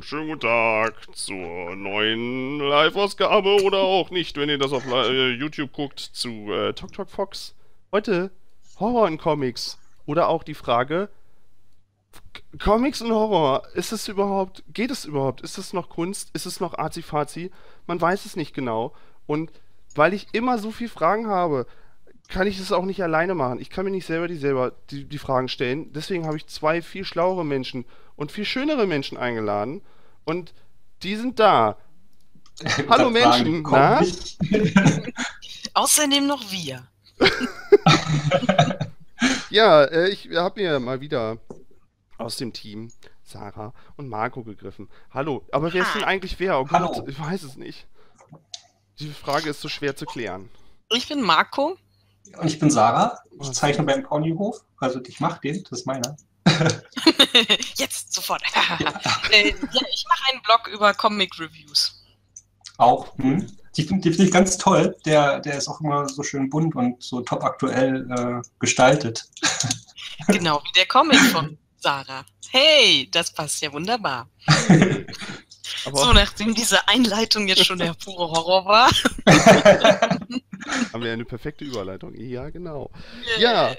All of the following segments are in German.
schönen guten Tag zur neuen Live-Ausgabe oder auch nicht, wenn ihr das auf YouTube guckt, zu Tok Tok Fox. Heute Horror in Comics. Oder auch die Frage, Comics und Horror, geht es überhaupt? Ist es noch Kunst? Ist es noch Arzi-Fazi? Man weiß es nicht genau. Und weil ich immer so viele Fragen habe, kann ich das auch nicht alleine machen. Ich kann mir nicht selber die Fragen stellen. Deswegen habe ich zwei viel schlauere Menschen und viel schönere Menschen eingeladen. Und die sind da. Ich Hallo grad sagen, Menschen, komm na? nicht. Außerdem noch wir. Ja, ich habe mir mal wieder aus dem Team Sarah und Marco gegriffen. Hallo, aber wer ist denn Hi. eigentlich wer? Oh Hallo. Gott, ich weiß es nicht. Die Frage ist so schwer zu klären. Ich bin Marco. Und ich bin Sarah. Ich Was? zeichne beim Ponyhof. Also ich mache den, das ist meiner. Jetzt, sofort. Ja, ich mache einen Blog über Comic-Reviews. Auch. Die find ich ganz toll. Der ist auch immer so schön bunt und so top aktuell gestaltet. Genau, wie der Comic von Sarah. Hey, das passt ja wunderbar. Aber So, nachdem diese Einleitung jetzt schon der pure Horror war. haben wir eine perfekte Überleitung. Ja, genau. Ja,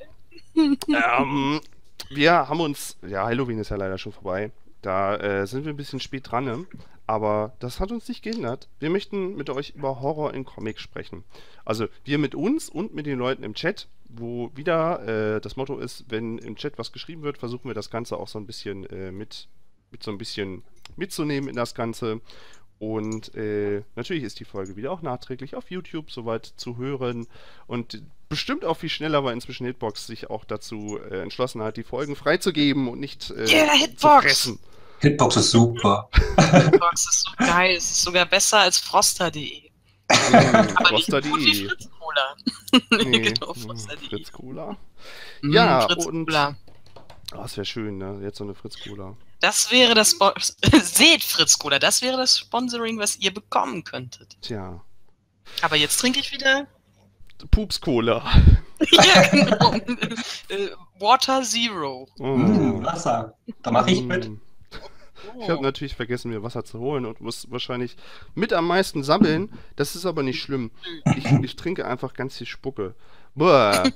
wir haben uns, ja, Halloween ist ja leider schon vorbei. Da sind wir ein bisschen spät dran, ne? Aber das hat uns nicht gehindert. Wir möchten mit euch über Horror in Comics sprechen. Also wir mit uns und mit den Leuten im Chat, wo wieder das Motto ist, wenn im Chat was geschrieben wird, versuchen wir das Ganze auch so ein bisschen mit so ein bisschen mitzunehmen in das Ganze. Und natürlich ist die Folge wieder auch nachträglich auf YouTube soweit zu hören. Und bestimmt auch viel schneller, weil inzwischen Hitbox sich auch dazu entschlossen hat, die Folgen freizugeben und nicht Yeah, zu Hitbox! fressen. Hitbox ist super. Hitbox ist so geil. Es ist sogar besser als Froster.de. Aber nicht so gut wie Froster.de. Fritz Cola. Nee, Genau, Froster.de. Fritz Cola. Ja, Fritz und Cola. das wäre schön, ne? Jetzt so eine Fritz Cola. Das wäre das Seht Fritz Cola, das wäre das Sponsoring, was ihr bekommen könntet. Tja. Aber jetzt trinke ich wieder. Pups Cola. Ja, genau. Water Zero. Wasser. Da mache ich mit. Ich habe natürlich vergessen, mir Wasser zu holen und muss wahrscheinlich mit am meisten sammeln. Das ist aber nicht schlimm. Ich trinke einfach ganz viel Spucke. Boah.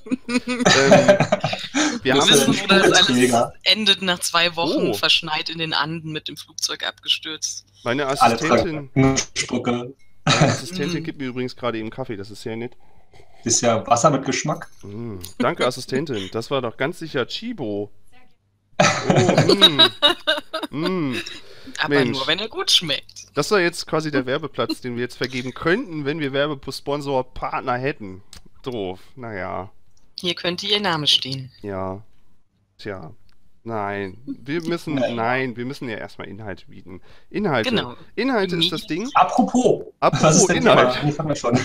Wir Wir haben wissen, wo das alles Spucketräger. endet nach 2 Wochen, Oh. verschneit in den Anden mit dem Flugzeug abgestürzt. meine Alle Assistentin, tragen Spucke. gibt mir übrigens gerade eben Kaffee. Das ist sehr nett. Ist ja Wasser mit Geschmack. Danke, Assistentin. Das war doch ganz sicher Chibo. Oh, Aber Mensch. nur, wenn er gut schmeckt. Das war jetzt quasi der Werbeplatz, den wir jetzt vergeben könnten, wenn wir Werbesponsor-Partner hätten. Doof. Naja. Hier könnte ihr Name stehen. Ja. Tja. Nein. Wir müssen ja erstmal Inhalte bieten. Inhalte. Genau. Inhalte ist das Ding. Apropos. Apropos Was ist denn Inhalt. Thema? Das haben wir schon.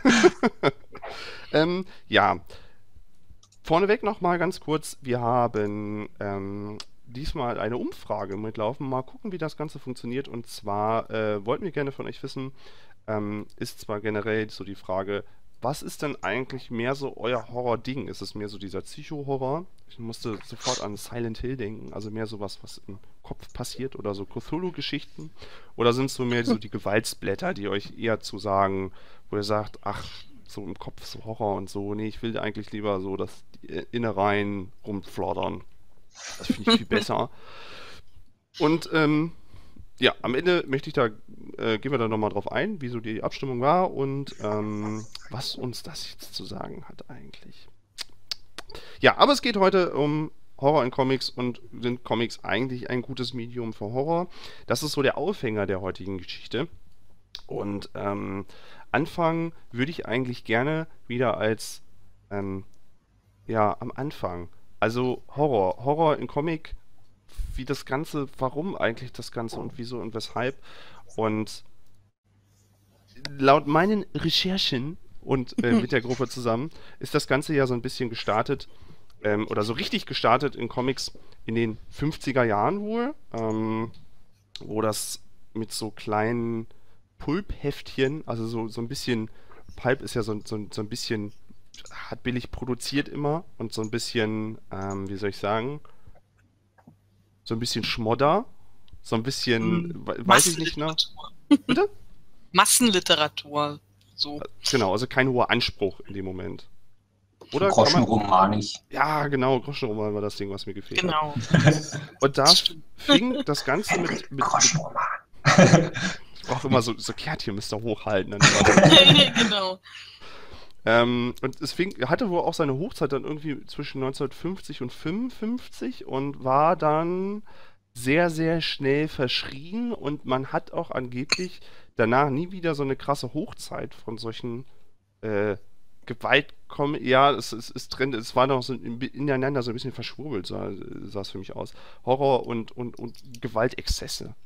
Ja. Vorneweg nochmal ganz kurz. Wir haben diesmal eine Umfrage mitlaufen. Mal gucken, wie das Ganze funktioniert. Und zwar wollten wir gerne von euch wissen, ist zwar generell so die Frage, was ist denn eigentlich mehr so euer Horror-Ding? Ist es mehr so dieser Psycho-Horror? Ich musste sofort an Silent Hill denken, also mehr sowas, was im Kopf passiert oder so Cthulhu-Geschichten? Oder sind es so mehr so die Gewaltsblätter, die euch eher zu sagen, wo ihr sagt, ach, so im Kopf so Horror und so, nee, ich will eigentlich lieber so, dass die Innereien rumfloddern. Das finde ich viel besser. Und ja, am Ende möchte ich gehen wir da nochmal drauf ein, wie so die Abstimmung war und was uns das jetzt zu sagen hat eigentlich. Ja, aber es geht heute um Horror in Comics und sind Comics eigentlich ein gutes Medium für Horror? Das ist so der Aufhänger der heutigen Geschichte. Und anfangen würde ich eigentlich gerne wieder als ja, am Anfang. Also Horror. Horror in Comic, wie das Ganze, warum eigentlich das Ganze und wieso und weshalb. Und laut meinen Recherchen und mit der Gruppe zusammen ist das Ganze ja so ein bisschen gestartet, oder so richtig gestartet in Comics in den 50er Jahren wohl, wo das mit so kleinen Pulp-Heftchen, also so ein bisschen, Pulp ist ja so ein bisschen, hat billig produziert immer und so ein bisschen, wie soll ich sagen, so ein bisschen Schmodder, so ein bisschen, weiß ich nicht, ne? Massenliteratur. Bitte? Massenliteratur. So. Genau, also kein hoher Anspruch in dem Moment. Oder kann man, Groschenromanig. ja, genau, Groschenroman war das Ding, was mir gefehlt hat. Genau. Und da Das stimmt. fing das Ganze mit Groschenroman. ich brauche immer so Kärtchen, müsst ihr hochhalten. Dann immer. Genau. Und es hatte wohl auch seine Hochzeit dann irgendwie zwischen 1950 und 55 und war dann sehr, sehr schnell verschrien und man hat auch angeblich danach nie wieder so eine krasse Hochzeit von solchen Gewalt kommen. Ja, es trennt, es war noch so ineinander so ein bisschen verschwurbelt, sah es für mich aus. Horror und Gewaltexzesse.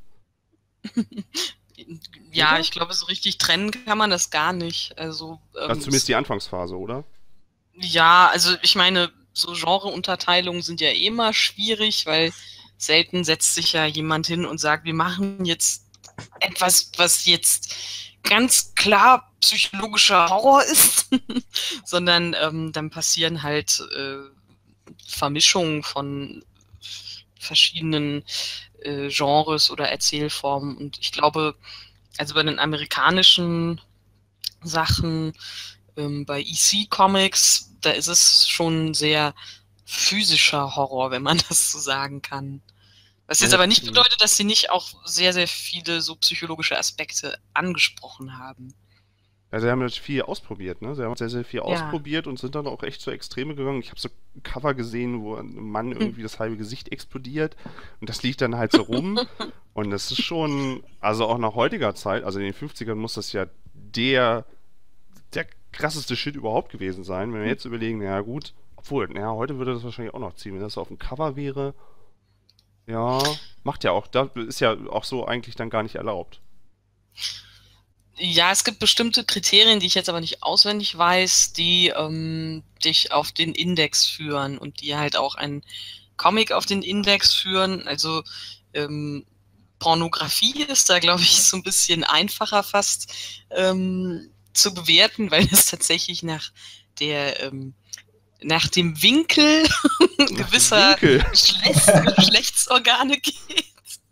Ja, Oder? ich glaube, so richtig trennen kann man das gar nicht. Also, Also zumindest die Anfangsphase, oder? ja, also ich meine, so Genreunterteilungen sind ja eh immer schwierig, weil selten setzt sich ja jemand hin und sagt, wir machen jetzt etwas, was jetzt ganz klar psychologischer Horror ist, sondern dann passieren halt Vermischungen von verschiedenen Genres oder Erzählformen. Und ich glaube, also bei den amerikanischen Sachen, bei EC Comics, da ist es schon sehr physischer Horror, wenn man das so sagen kann. Was jetzt aber nicht bedeutet, dass sie nicht auch sehr, sehr viele so psychologische Aspekte angesprochen haben. Ja, sie haben natürlich viel ausprobiert, ne? Sie haben sehr, sehr viel Ja. ausprobiert und sind dann auch echt zu Extreme gegangen. Ich habe so ein Cover gesehen, wo ein Mann irgendwie das halbe Gesicht explodiert und das liegt dann halt so rum. Und das ist schon, also auch nach heutiger Zeit, also in den 50ern muss das ja der krasseste Shit überhaupt gewesen sein. Wenn wir jetzt überlegen, ja gut, obwohl, naja, heute würde das wahrscheinlich auch noch ziehen, wenn das auf dem Cover wäre. Ja, macht ja auch, das ist ja auch so eigentlich dann gar nicht erlaubt. Ja, es gibt bestimmte Kriterien, die ich jetzt aber nicht auswendig weiß, die dich auf den Index führen und die halt auch einen Comic auf den Index führen. Also Pornografie ist da, glaube ich, so ein bisschen einfacher fast zu bewerten, weil es tatsächlich nach dem Winkel gewisser Geschlechtsorgane geht.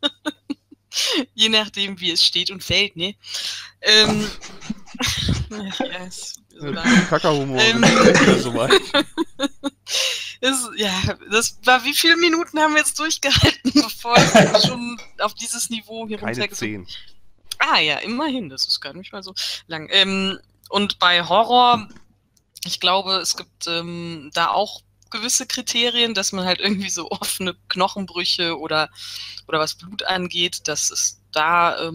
Je nachdem, wie es steht und fällt, ne? Ja, ist so Kackerhumor. Soweit. Das war, wie viele Minuten haben wir jetzt durchgehalten, bevor ich schon auf dieses Niveau hier Keine 10. Ah ja, immerhin, das ist gar nicht mal so lang. Und bei Horror, ich glaube, es gibt da auch gewisse Kriterien, dass man halt irgendwie so offene Knochenbrüche oder was Blut angeht, dass es da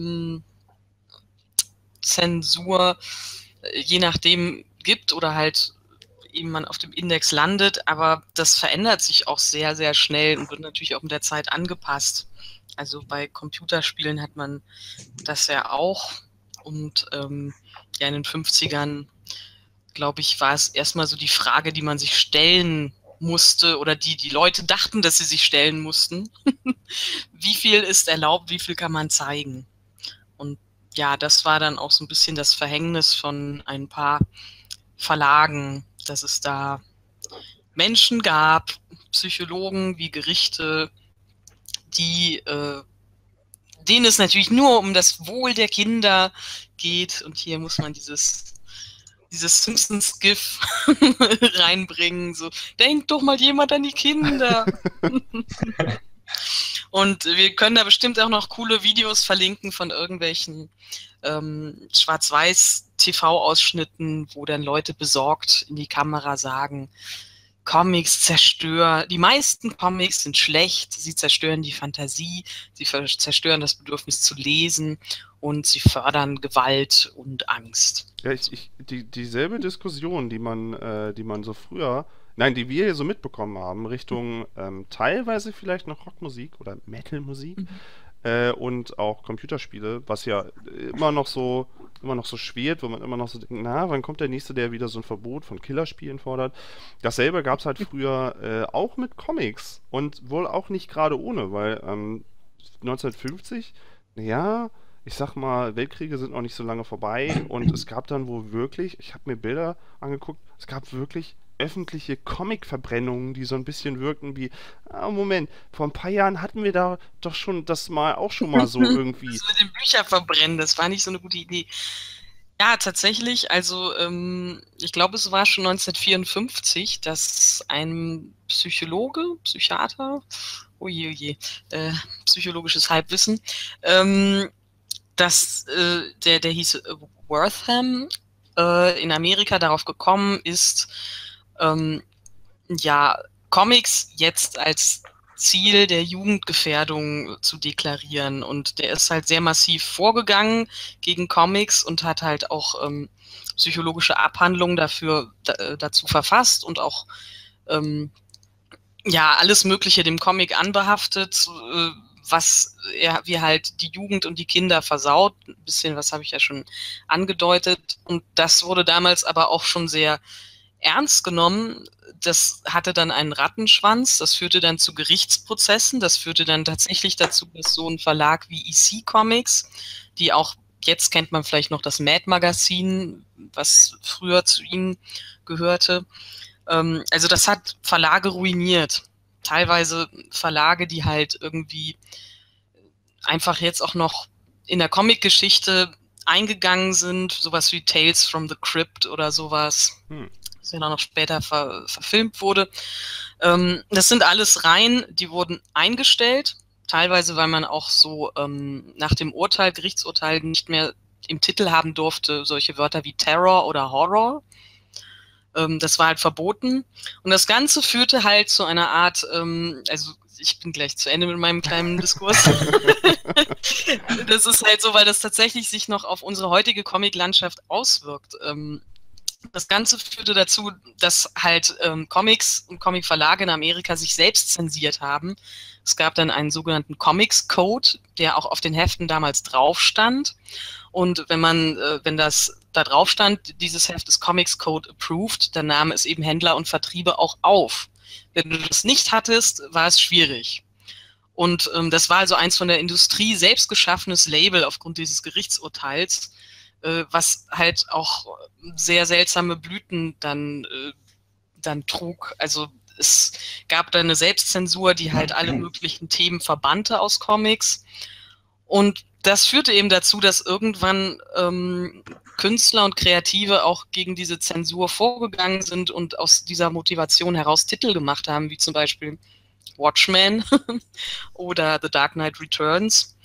Zensur je nachdem gibt oder halt eben man auf dem Index landet, aber das verändert sich auch sehr, sehr schnell und wird natürlich auch mit der Zeit angepasst. Also bei Computerspielen hat man das ja auch und ja in den 50ern, glaube ich, war es erstmal so die Frage, die man sich stellen musste oder die Leute dachten, dass sie sich stellen mussten. Wie viel ist erlaubt, wie viel kann man zeigen? Und ja, das war dann auch so ein bisschen das Verhängnis von ein paar Verlagen, dass es da Menschen gab, Psychologen wie Gerichte, die denen es natürlich nur um das Wohl der Kinder geht. Und hier muss man dieses Simpsons-GIF reinbringen. So, denkt doch mal jemand an die Kinder. Und wir können da bestimmt auch noch coole Videos verlinken von irgendwelchen Schwarz-Weiß-TV-Ausschnitten, wo dann Leute besorgt in die Kamera sagen, Comics zerstören, die meisten Comics sind schlecht, sie zerstören die Fantasie, sie zerstören das Bedürfnis zu lesen und sie fördern Gewalt und Angst. Ja, dieselbe Diskussion, die man so früher, nein, die wir hier so mitbekommen haben, Richtung teilweise vielleicht noch Rockmusik oder Metalmusik und auch Computerspiele, was ja immer noch so schwirrt, wo man immer noch so denkt, na, wann kommt der Nächste, der wieder so ein Verbot von Killerspielen fordert. Dasselbe gab es halt früher auch mit Comics und wohl auch nicht gerade ohne, weil 1950, ja, ich sag mal, Weltkriege sind noch nicht so lange vorbei und es gab dann wohl wirklich, ich habe mir Bilder angeguckt, es gab wirklich öffentliche Comic-Verbrennungen, die so ein bisschen wirken wie, Moment, vor ein paar Jahren hatten wir da doch schon das mal auch schon mal so irgendwie. Das mit den Büchern verbrennen, das war nicht so eine gute Idee. Ja, tatsächlich, also ich glaube, es war schon 1954, dass ein Psychiater, oje, psychologisches Halbwissen, der hieß Wortham, in Amerika darauf gekommen ist, ja, Comics jetzt als Ziel der Jugendgefährdung zu deklarieren. Und der ist halt sehr massiv vorgegangen gegen Comics und hat halt auch psychologische Abhandlungen dazu verfasst und auch ja, alles Mögliche dem Comic anbehaftet, was wie halt die Jugend und die Kinder versaut. Ein bisschen, was habe ich ja schon angedeutet. Und das wurde damals aber auch schon sehr ernst genommen. Das hatte dann einen Rattenschwanz, das führte dann zu Gerichtsprozessen, das führte dann tatsächlich dazu, dass so ein Verlag wie EC Comics, die auch, jetzt kennt man vielleicht noch das Mad Magazin, was früher zu ihnen gehörte, also das hat Verlage ruiniert. Teilweise Verlage, die halt irgendwie einfach jetzt auch noch in der Comic-Geschichte eingegangen sind, sowas wie Tales from the Crypt oder sowas, das ja dann noch später verfilmt wurde. Das sind alles Reihen, die wurden eingestellt, teilweise, weil man auch so nach dem Gerichtsurteil nicht mehr im Titel haben durfte, solche Wörter wie Terror oder Horror. Das war halt verboten. Und das Ganze führte halt zu einer Art, also ich bin gleich zu Ende mit meinem kleinen Diskurs. Das ist halt so, weil das tatsächlich sich noch auf unsere heutige Comic-Landschaft auswirkt. Das Ganze führte dazu, dass halt Comics und Comic-Verlage in Amerika sich selbst zensiert haben. Es gab dann einen sogenannten Comics-Code, der auch auf den Heften damals drauf stand. Und wenn das da drauf stand, dieses Heft ist Comics Code Approved, dann nahm es eben Händler und Vertriebe auch auf. Wenn du das nicht hattest, war es schwierig. Und das war also eins von der Industrie selbst geschaffenes Label aufgrund dieses Gerichtsurteils, was halt auch sehr seltsame Blüten dann trug. Also es gab da eine Selbstzensur, die halt alle möglichen Themen verbannte aus Comics. Und das führte eben dazu, dass irgendwann Künstler und Kreative auch gegen diese Zensur vorgegangen sind und aus dieser Motivation heraus Titel gemacht haben, wie zum Beispiel Watchmen oder The Dark Knight Returns,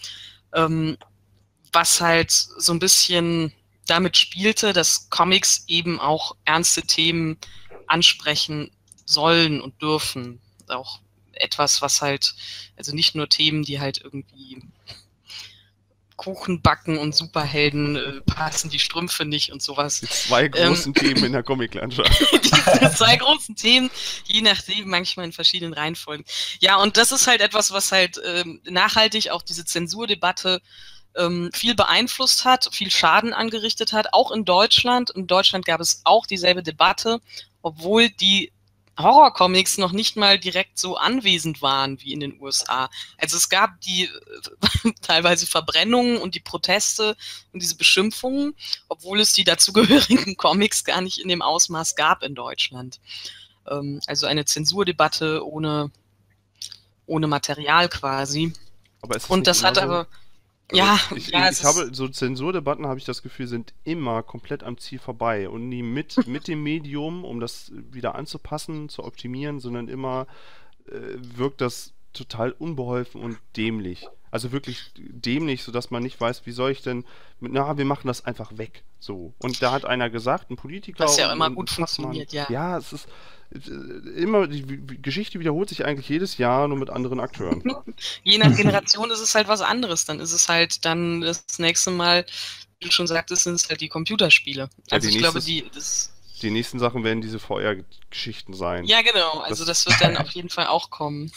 was halt so ein bisschen damit spielte, dass Comics eben auch ernste Themen ansprechen sollen und dürfen. Auch etwas, was halt, also nicht nur Themen, die halt irgendwie Kuchen backen und Superhelden passen die Strümpfe nicht und sowas. Die zwei großen Themen in der Comiclandschaft. Die zwei großen Themen, je nachdem, manchmal in verschiedenen Reihenfolgen. Ja, und das ist halt etwas, was halt nachhaltig auch diese Zensurdebatte viel beeinflusst hat, viel Schaden angerichtet hat, auch in Deutschland. In Deutschland gab es auch dieselbe Debatte, obwohl die Horrorcomics noch nicht mal direkt so anwesend waren wie in den USA. Also es gab die teilweise Verbrennungen und die Proteste und diese Beschimpfungen, obwohl es die dazugehörigen Comics gar nicht in dem Ausmaß gab in Deutschland. Also eine Zensurdebatte ohne Material quasi. Aber es ist und das hat aber... Ja, ich habe so Zensurdebatten, habe ich das Gefühl, sind immer komplett am Ziel vorbei und nie mit dem Medium, um das wieder anzupassen, zu optimieren, sondern immer wirkt das total unbeholfen und dämlich. Also wirklich dämlich, sodass man nicht weiß, wie soll ich denn, wir machen das einfach weg. So. Und da hat einer gesagt, ein Politiker. Was ja immer gut funktioniert, ja. Ja, es ist immer, die Geschichte wiederholt sich eigentlich jedes Jahr, nur mit anderen Akteuren. Je nach Generation ist es halt was anderes. Dann ist es halt dann das nächste Mal, wie du schon sagtest, sind es halt die Computerspiele. Also ich glaube, die nächsten Sachen werden diese VR-Geschichten sein. Ja, genau. Also das wird dann auf jeden Fall auch kommen.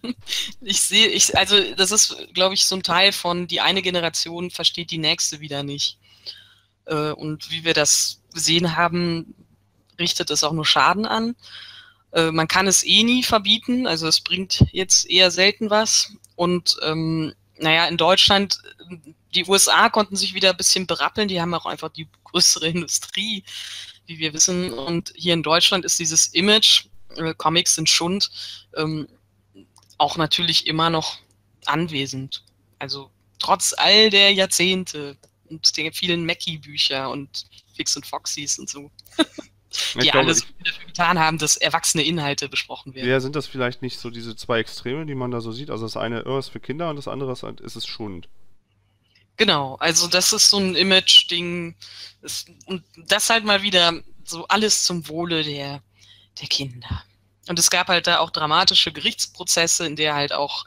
Also das ist, glaube ich, so ein Teil von, die eine Generation versteht die nächste wieder nicht. Und wie wir das gesehen haben, richtet es auch nur Schaden an. Man kann es eh nie verbieten, also es bringt jetzt eher selten was. Und in Deutschland die USA konnten sich wieder ein bisschen berappeln, die haben auch einfach die größere Industrie, wie wir wissen. Und hier in Deutschland ist dieses Image, Comics sind Schund, auch natürlich immer noch anwesend. Also trotz all der Jahrzehnte und der vielen Mackie-Bücher und Fix und Foxys und so, die alles dafür getan haben, dass erwachsene Inhalte besprochen werden. Ja, sind das vielleicht nicht so diese zwei Extreme, die man da so sieht? Also das eine ist für Kinder und das andere ist es Schund. Genau, also das ist so ein Image-Ding. Und das halt mal wieder so alles zum Wohle der Kinder. Und es gab halt da auch dramatische Gerichtsprozesse, in der halt auch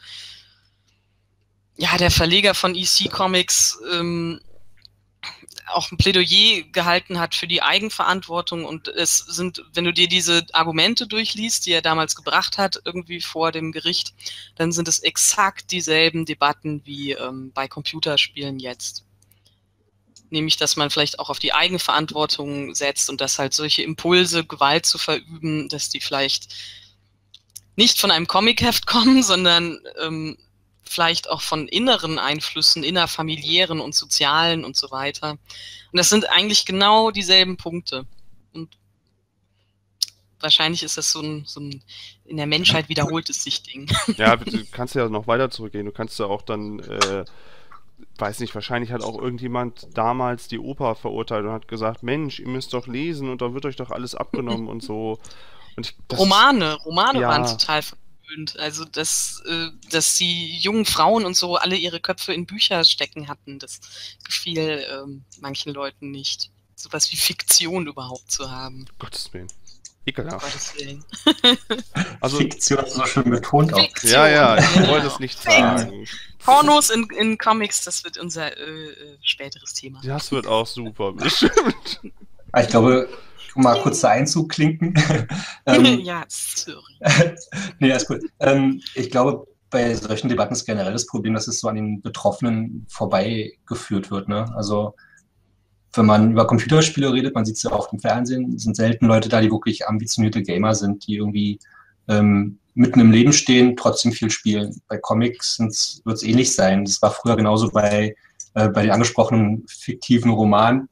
der Verleger von EC Comics auch ein Plädoyer gehalten hat für die Eigenverantwortung. Und es sind, wenn du dir diese Argumente durchliest, die er damals gebracht hat, irgendwie vor dem Gericht, dann sind es exakt dieselben Debatten wie bei Computerspielen jetzt. Nämlich, dass man vielleicht auch auf die Eigenverantwortung setzt und dass halt solche Impulse, Gewalt zu verüben, dass die vielleicht nicht von einem Comicheft kommen, sondern vielleicht auch von inneren Einflüssen, innerfamiliären und sozialen und so weiter. Und das sind eigentlich genau dieselben Punkte. Und wahrscheinlich ist das so ein in der Menschheit wiederholtes sich Ding. Ja, du kannst ja noch weiter zurückgehen. Du kannst ja auch dann, weiß nicht, wahrscheinlich hat auch irgendjemand damals die Oper verurteilt und hat gesagt, Mensch, ihr müsst doch lesen und dann wird euch doch alles abgenommen und so. Und Romane waren total verpönt. Also, dass die jungen Frauen und so alle ihre Köpfe in Bücher stecken hatten, das gefiel manchen Leuten nicht. Sowas wie Fiktion überhaupt zu haben. Gottes Willen. Ekelhaft. Gottes Willen. Also, Fiktion ist so schön betont auch. Ja, ich wollte es nicht sagen. Pornos in Comics, das wird unser späteres Thema. Das wird auch super, bestimmt. Ich glaube, mal kurz der Einzug klinken. Ja, sorry. Nee, alles gut. Ich glaube, bei solchen Debatten ist generell das Problem, dass es so an den Betroffenen vorbeigeführt wird. Ne? Also, wenn man über Computerspiele redet, man sieht es ja oft im Fernsehen, sind selten Leute da, die wirklich ambitionierte Gamer sind, die irgendwie mitten im Leben stehen, trotzdem viel spielen. Bei Comics wird es ähnlich sein. Das war früher genauso bei den angesprochenen fiktiven Romanen.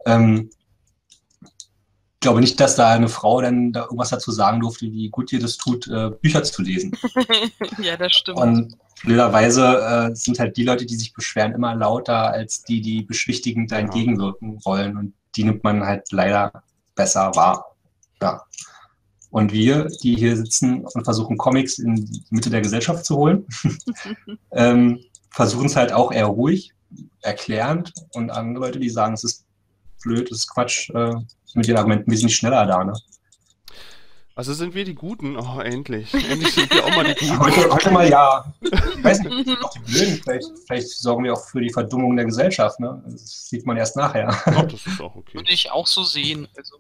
Ich glaube nicht, dass da eine Frau dann da irgendwas dazu sagen durfte, wie gut ihr das tut, Bücher zu lesen. Ja, das stimmt. Und blöderweise sind halt die Leute, die sich beschweren, immer lauter als die beschwichtigend da entgegenwirken wollen. Und die nimmt man halt leider besser wahr. Ja. Und wir, die hier sitzen und versuchen, Comics in die Mitte der Gesellschaft zu holen, versuchen es halt auch eher ruhig, erklärend. Und andere Leute, die sagen, es ist blöd, es ist Quatsch, mit den Argumenten wesentlich schneller da, ne? Also sind wir die Guten? Oh, endlich. Endlich sind wir auch mal die Guten. Heute mal ja. Ich weiß nicht, auch die Blöden, vielleicht sorgen wir auch für die Verdummung der Gesellschaft, ne? Das sieht man erst nachher. Ach, das ist auch okay. Würde ich auch so sehen. Also.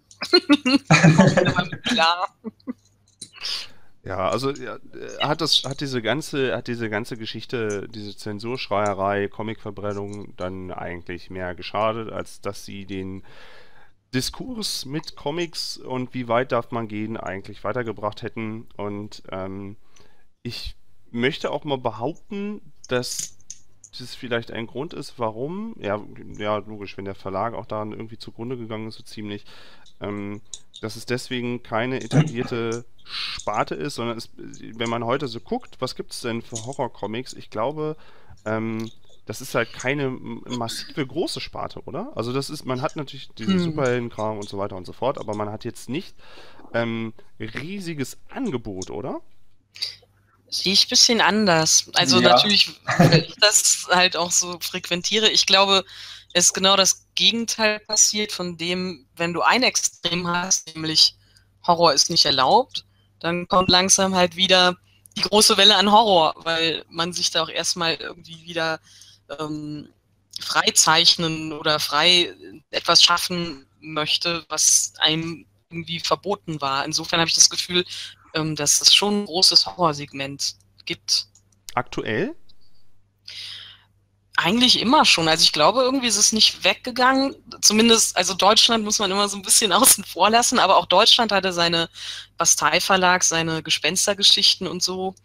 Klar. Ja, also hat diese ganze Geschichte, diese Zensurschreierei, Comicverbrennung dann eigentlich mehr geschadet, als dass sie den Diskurs mit Comics und wie weit darf man gehen eigentlich weitergebracht hätten. Und ich möchte auch mal behaupten, dass das vielleicht ein Grund ist, warum, ja logisch, wenn der Verlag auch daran irgendwie zugrunde gegangen ist, so ziemlich, dass es deswegen keine etablierte Sparte ist, sondern wenn man heute so guckt, was gibt es denn für Horrorcomics, ich glaube, das ist halt keine massive große Sparte, oder? Also man hat natürlich diesen Superheldenkram und so weiter und so fort, aber man hat jetzt nicht riesiges Angebot, oder? Sehe ich ein bisschen anders. Also natürlich, weil ich das halt auch so frequentiere. Ich glaube, es ist genau das Gegenteil passiert von dem, wenn du ein Extrem hast, nämlich Horror ist nicht erlaubt, dann kommt langsam halt wieder die große Welle an Horror, weil man sich da auch erstmal irgendwie wieder frei zeichnen oder frei etwas schaffen möchte, was einem irgendwie verboten war. Insofern habe ich das Gefühl, dass es schon ein großes Horrorsegment gibt. Aktuell? Eigentlich immer schon. Also ich glaube, irgendwie ist es nicht weggegangen. Zumindest, also Deutschland muss man immer so ein bisschen außen vor lassen, aber auch Deutschland hatte seine Bastei-Verlag, seine Gespenstergeschichten und so.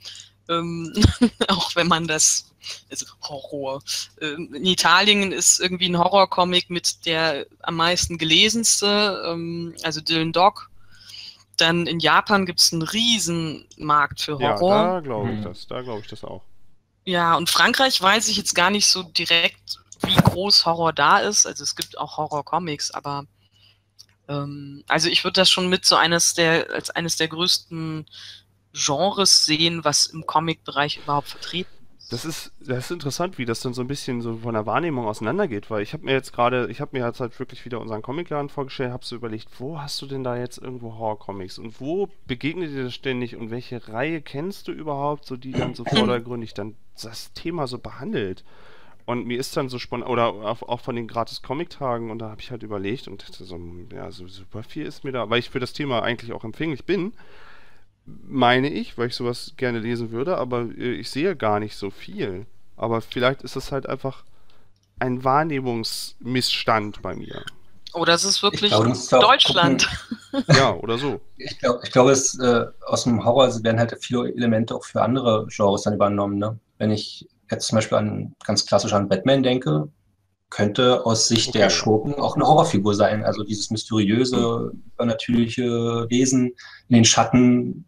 auch wenn man das, also Horror. In Italien ist irgendwie ein Horrorcomic mit der am meisten gelesenste, also Dylan Dog. Dann in Japan gibt es einen riesen Markt für Ja, Horror. da glaube ich das. Da glaube ich das auch. Ja, und Frankreich weiß ich jetzt gar nicht so direkt, wie groß Horror da ist. Also es gibt auch Horror-Comics, aber also ich würde das schon mit so als eines der größten Genres sehen, was im Comic-Bereich überhaupt vertreten ist. Das ist interessant, wie das dann so ein bisschen so von der Wahrnehmung auseinandergeht, weil ich habe mir jetzt halt wirklich wieder unseren Comicladen vorgestellt, habe so überlegt, wo hast du denn da jetzt irgendwo Horror-Comics und wo begegnet dir das ständig und welche Reihe kennst du überhaupt, so die dann so vordergründig dann das Thema so behandelt. Und mir ist dann so spannend, oder auch von den Gratis-Comic-Tagen, und da habe ich halt überlegt und dachte so, ja, so super viel ist mir da, weil ich für das Thema eigentlich auch empfänglich bin, meine ich, weil ich sowas gerne lesen würde, aber ich sehe gar nicht so viel. Aber vielleicht ist es halt einfach ein Wahrnehmungsmissstand bei mir. Oder es ist wirklich du musst auch Deutschland. Ja, oder so. Ich glaube, aus dem Horror werden halt viele Elemente auch für andere Genres dann übernommen. Ne? Wenn ich jetzt zum Beispiel ganz klassisch an Batman denke, könnte aus Sicht der Schurken auch eine Horrorfigur sein. Also dieses mysteriöse, übernatürliche Wesen in den Schatten.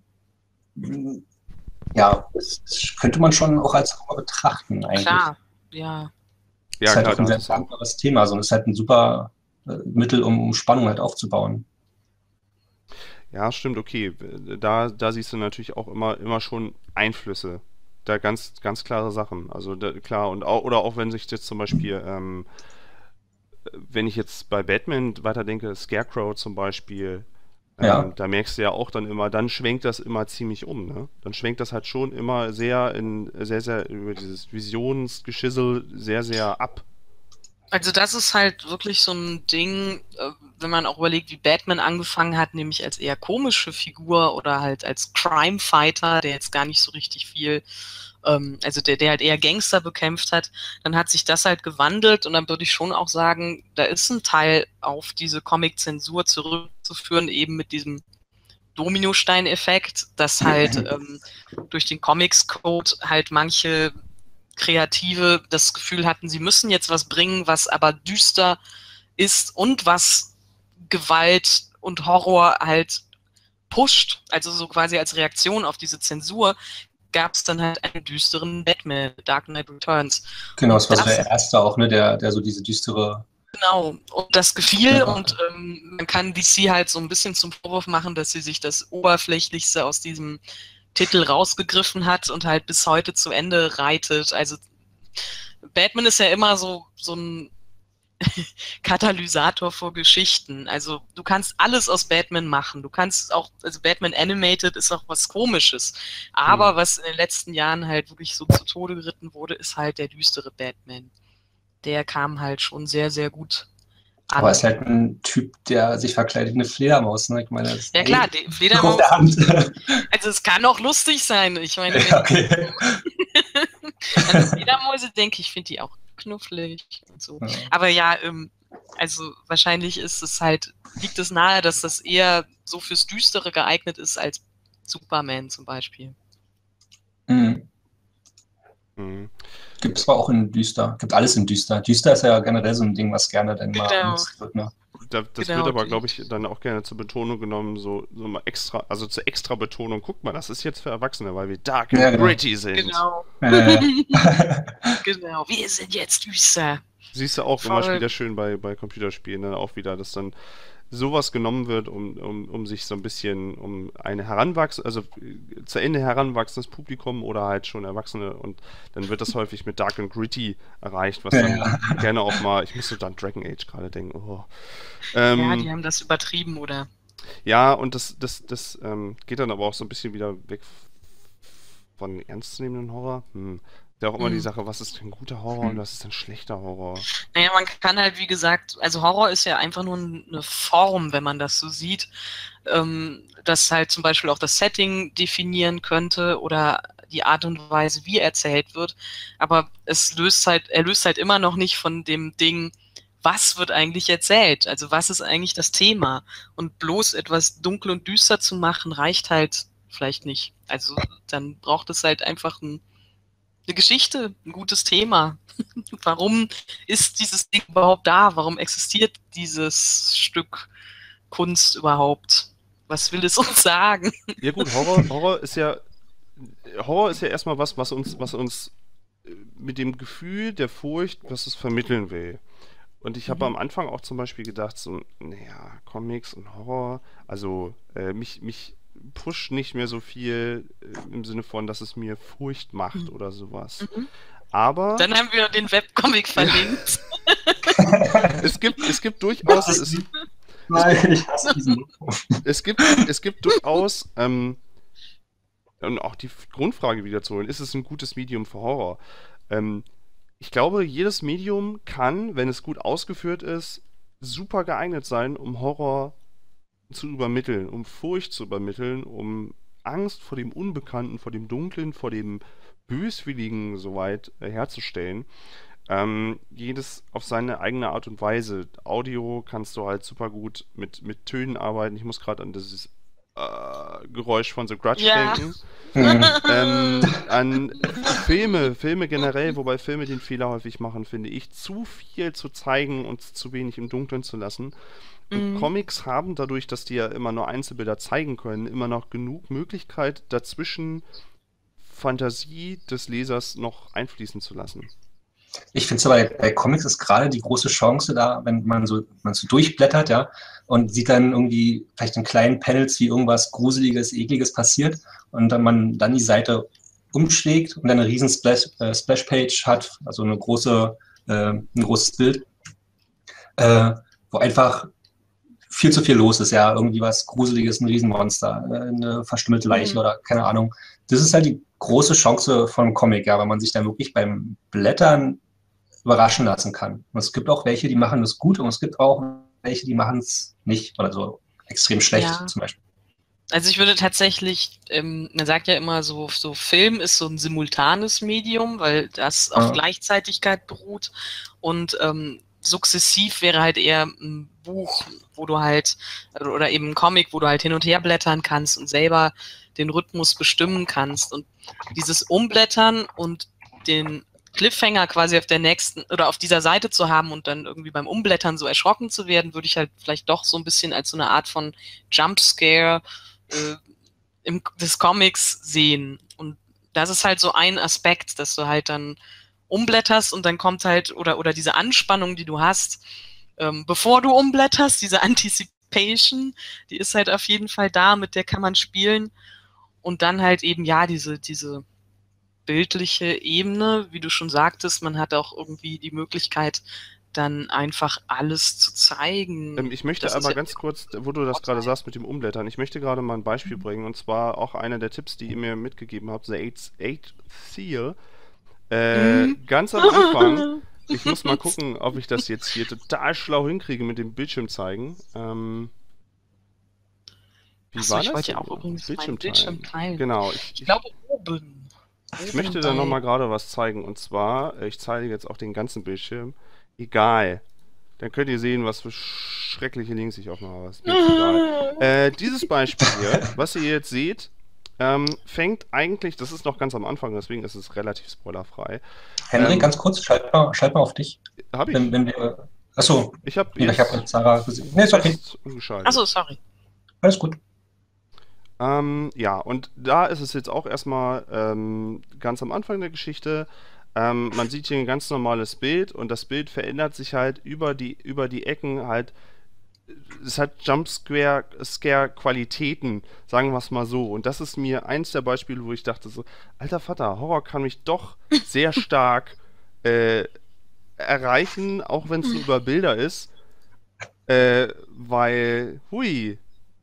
Ja, das könnte man schon auch als Horror betrachten eigentlich. Klar, ja. Das ist halt auch ein sehr dankbares Thema. So, das ist halt ein super Mittel, um Spannung halt aufzubauen. Ja, stimmt, okay. Da siehst du natürlich auch immer schon Einflüsse. Da ganz, ganz klare Sachen. Also klar, und auch wenn sich jetzt zum Beispiel, wenn ich jetzt bei Batman weiterdenke, Scarecrow zum Beispiel, da merkst du ja auch dann immer, dann schwenkt das immer ziemlich um, ne? Dann schwenkt das halt schon immer sehr über dieses Visionsgeschissel sehr, sehr ab. Also das ist halt wirklich so ein Ding, wenn man auch überlegt, wie Batman angefangen hat, nämlich als eher komische Figur oder halt als Crime Fighter, der jetzt gar nicht so richtig viel, also der halt eher Gangster bekämpft hat, dann hat sich das halt gewandelt und dann würde ich schon auch sagen, da ist ein Teil auf diese Comic-Zensur zurückzuführen, eben mit diesem Dominostein-Effekt, dass halt durch den Comics-Code halt manche Kreative das Gefühl hatten, sie müssen jetzt was bringen, was aber düster ist und was Gewalt und Horror halt pusht, also so quasi als Reaktion auf diese Zensur, gab es dann halt einen düsteren Batman, Dark Knight Returns. Genau, das war so der erste auch, ne, der so diese düstere... Genau, und das gefiel und man kann DC halt so ein bisschen zum Vorwurf machen, dass sie sich das Oberflächlichste aus diesem Titel rausgegriffen hat und halt bis heute zu Ende reitet. Also Batman ist ja immer so ein Katalysator für Geschichten. Also du kannst alles aus Batman machen. Du kannst auch, also Batman Animated ist auch was Komisches. Aber was in den letzten Jahren halt wirklich so zu Tode geritten wurde, ist halt der düstere Batman. Der kam halt schon sehr, sehr gut an. Aber ist halt ein Typ, der sich verkleidet wie eine Fledermaus. Ne? Ich meine, das ja klar, die Fledermaus. Also es kann auch lustig sein. Ich meine, an Fledermäuse denke ich, finde die auch knufflig und so. Ja. Aber ja, also wahrscheinlich liegt es nahe, dass das eher so fürs Düstere geeignet ist als Superman zum Beispiel. Gibt es zwar auch in Düster, gibt alles in Düster. Düster ist ja generell so ein Ding, was gerne dann mal genutzt wird. Ne? Das wird aber, glaube ich, dann auch gerne zur Betonung genommen, so mal extra, also zur extra Betonung. Guck mal, das ist jetzt für Erwachsene, weil wir dark and gritty sind. Genau. Genau, wir sind jetzt düster. Siehst du auch immer wieder schön bei Computerspielen, dann auch wieder, dass dann sowas genommen wird, um sich so ein bisschen, um ein zu Ende heranwachsendes Publikum oder halt schon Erwachsene, und dann wird das häufig mit Dark and Gritty erreicht, was dann gerne auch mal, ich musste dann Dragon Age gerade denken, ja, die haben das übertrieben, oder? Ja, und das geht dann aber auch so ein bisschen wieder weg von ernstzunehmenden Horror. Ja auch immer die Sache, was ist denn guter Horror und was ist denn schlechter Horror? Naja, man kann halt, wie gesagt, also Horror ist ja einfach nur eine Form, wenn man das so sieht, das halt zum Beispiel auch das Setting definieren könnte oder die Art und Weise, wie erzählt wird, aber er löst halt immer noch nicht von dem Ding, was wird eigentlich erzählt, also was ist eigentlich das Thema, und bloß etwas dunkel und düster zu machen, reicht halt vielleicht nicht. Also dann braucht es halt einfach eine Geschichte, ein gutes Thema. Warum ist dieses Ding überhaupt da? Warum existiert dieses Stück Kunst überhaupt? Was will es uns sagen? Ja gut, Horror ist ja erstmal was uns mit dem Gefühl der Furcht, was es vermitteln will. Und ich habe am Anfang auch zum Beispiel gedacht, so, naja, Comics und Horror, also mich pusht nicht mehr so viel im Sinne von, dass es mir Furcht macht oder sowas. Aber Dann haben wir den Webcomic verlinkt. es gibt durchaus, Nein, ich hasse diesen. es gibt durchaus, und auch die Grundfrage wiederzuholen, ist es ein gutes Medium für Horror? Ich glaube, jedes Medium kann, wenn es gut ausgeführt ist, super geeignet sein, um Horror zu übermitteln, um Furcht zu übermitteln, um Angst vor dem Unbekannten, vor dem Dunklen, vor dem Böswilligen soweit herzustellen. Jedes auf seine eigene Art und Weise. Audio kannst du halt super gut mit Tönen arbeiten. Ich muss gerade an dieses Geräusch von The Grudge denken. An Filme generell, wobei Filme den Fehler häufig machen, finde ich, zu viel zu zeigen und zu wenig im Dunkeln zu lassen. Und Comics haben dadurch, dass die ja immer nur Einzelbilder zeigen können, immer noch genug Möglichkeit, dazwischen Fantasie des Lesers noch einfließen zu lassen. Ich finde es aber bei Comics ist gerade die große Chance da, wenn man so durchblättert, ja, und sieht dann irgendwie vielleicht in kleinen Panels, wie irgendwas Gruseliges, Ekliges passiert und dann man dann die Seite umschlägt und dann eine riesen Splash-Page hat, also ein großes Bild, wo einfach viel zu viel los ist, ja, irgendwie was Gruseliges, ein Riesenmonster, eine verstümmelte Leiche oder keine Ahnung. Das ist halt die große Chance von Comic, ja, weil man sich dann wirklich beim Blättern überraschen lassen kann. Und es gibt auch welche, die machen das gut und es gibt auch welche, die machen es nicht oder so extrem schlecht zum Beispiel. Also ich würde tatsächlich, man sagt ja immer so Film ist so ein simultanes Medium, weil das auf Gleichzeitigkeit beruht und sukzessiv wäre halt eher ein Buch, wo du halt, oder eben ein Comic, wo du halt hin und her blättern kannst und selber den Rhythmus bestimmen kannst. Und dieses Umblättern und den Cliffhanger quasi auf der nächsten oder auf dieser Seite zu haben und dann irgendwie beim Umblättern so erschrocken zu werden, würde ich halt vielleicht doch so ein bisschen als so eine Art von Jumpscare des Comics sehen. Und das ist halt so ein Aspekt, dass du halt dann umblätterst und dann kommt halt, oder diese Anspannung, die du hast, bevor du umblätterst, diese Anticipation, die ist halt auf jeden Fall da, mit der kann man spielen. Und dann halt eben, ja, diese bildliche Ebene, wie du schon sagtest, man hat auch irgendwie die Möglichkeit, dann einfach alles zu zeigen. Ich möchte aber ganz kurz, wo du das gerade sagst mit dem Umblättern, ich möchte gerade mal ein Beispiel bringen, und zwar auch einer der Tipps, die ihr mir mitgegeben habt, The Eighth Seal. Ganz am Anfang, ich muss mal gucken, ob ich das jetzt hier total schlau hinkriege mit dem Bildschirm zeigen. Wie war das? Ich wollte ja auch übrigens Bildschirm teilen. Genau. Ich glaube oben. Ich möchte da nochmal gerade was zeigen, und zwar, ich zeige jetzt auch den ganzen Bildschirm. Egal. Dann könnt ihr sehen, was für schreckliche Links ich aufmache. Ist mir egal. Dieses Beispiel hier, was ihr jetzt seht, fängt eigentlich, das ist noch ganz am Anfang, deswegen ist es relativ spoilerfrei. Henry, ganz kurz, schalt mal auf dich. Hab ich? Achso, ich hab Sarah gesehen. Nee, ist okay. Achso, sorry. Alles gut. Ja, und da ist es jetzt auch erstmal ganz am Anfang der Geschichte. Man sieht hier ein ganz normales Bild und das Bild verändert sich halt über die Ecken halt. Es hat Jumpscare-Qualitäten, sagen wir es mal so. Und das ist mir eins der Beispiele, wo ich dachte so, alter Vater, Horror kann mich doch sehr stark erreichen, auch wenn es nur über Bilder ist. Weil, wie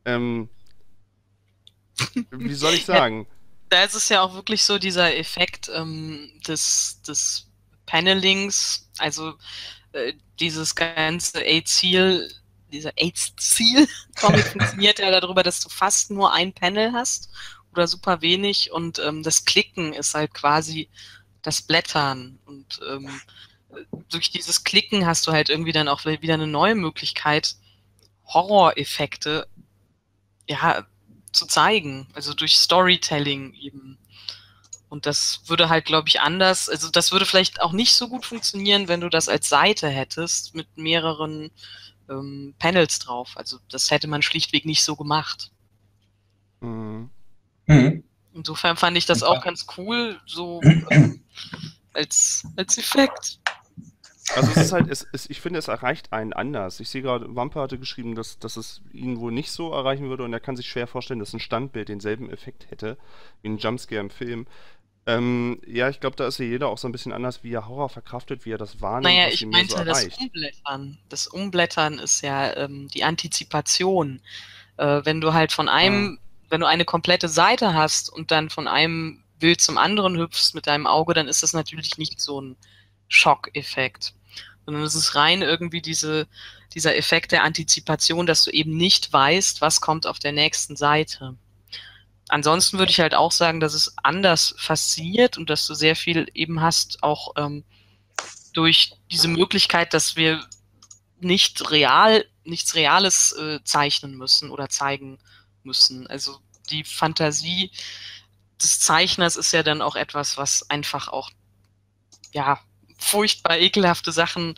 soll ich sagen? Da ist es ja auch wirklich so dieser Effekt des Panelings, also dieses ganze dieser Eighth-Seal-Comic funktioniert ja darüber, dass du fast nur ein Panel hast oder super wenig und das Klicken ist halt quasi das Blättern und durch dieses Klicken hast du halt irgendwie dann auch wieder eine neue Möglichkeit, Horroreffekte, ja, zu zeigen, also durch Storytelling eben. Und das würde halt, glaube ich, anders, also das würde vielleicht auch nicht so gut funktionieren, wenn du das als Seite hättest mit mehreren Panels drauf. Also das hätte man schlichtweg nicht so gemacht. Mhm. Insofern fand ich das auch ganz cool, so als Effekt. Also es ist halt, ich finde, es erreicht einen anders. Ich sehe gerade, Wampe hatte geschrieben, dass es ihn wohl nicht so erreichen würde und er kann sich schwer vorstellen, dass ein Standbild denselben Effekt hätte wie ein Jumpscare im Film. Ja, ich glaube, da ist ja jeder auch so ein bisschen anders, wie er Horror verkraftet, wie er das wahrnimmt, Naja, was ich ihm mehr so meinte das erreicht. Umblättern. Das Umblättern ist ja die Antizipation. Wenn du halt wenn du eine komplette Seite hast und dann von einem Bild zum anderen hüpfst mit deinem Auge, dann ist das natürlich nicht so ein Schockeffekt. Sondern es ist rein irgendwie dieser Effekt der Antizipation, dass du eben nicht weißt, was kommt auf der nächsten Seite. Ansonsten würde ich halt auch sagen, dass es anders fasziniert und dass du sehr viel eben hast, auch durch diese Möglichkeit, dass wir nichts Reales zeichnen müssen oder zeigen müssen. Also die Fantasie des Zeichners ist ja dann auch etwas, was einfach auch, ja, furchtbar ekelhafte Sachen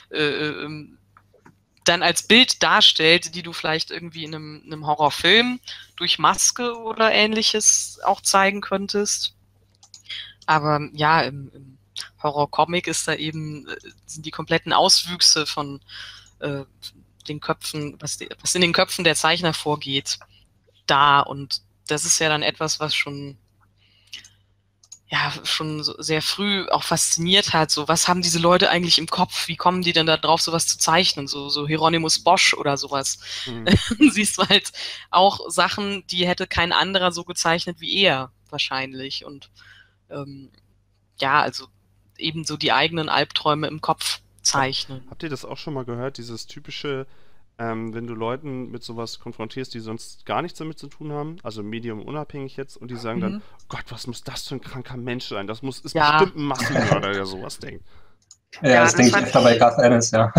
dann als Bild darstellt, die du vielleicht irgendwie in einem Horrorfilm durch Maske oder Ähnliches auch zeigen könntest. Aber ja, im Horrorcomic ist da eben, sind die kompletten Auswüchse von den Köpfen, was in den Köpfen der Zeichner vorgeht, da. Und das ist ja dann etwas, was schon so sehr früh auch fasziniert hat. So, was haben diese Leute eigentlich im Kopf? Wie kommen die denn da drauf, sowas zu zeichnen? So Hieronymus Bosch oder sowas. Siehst du halt auch Sachen, die hätte kein anderer so gezeichnet wie er wahrscheinlich. Und ja, also eben so die eigenen Albträume im Kopf zeichnen. Habt ihr das auch schon mal gehört, dieses typische, wenn du Leuten mit sowas konfrontierst, die sonst gar nichts damit zu tun haben, also Medium unabhängig jetzt, und die sagen dann, Gott, was muss das für ein kranker Mensch sein? Das ist bestimmt ein Massenmörder, der sowas denkt. Ja, das denke ich öfter bei Garth Ennis, ja.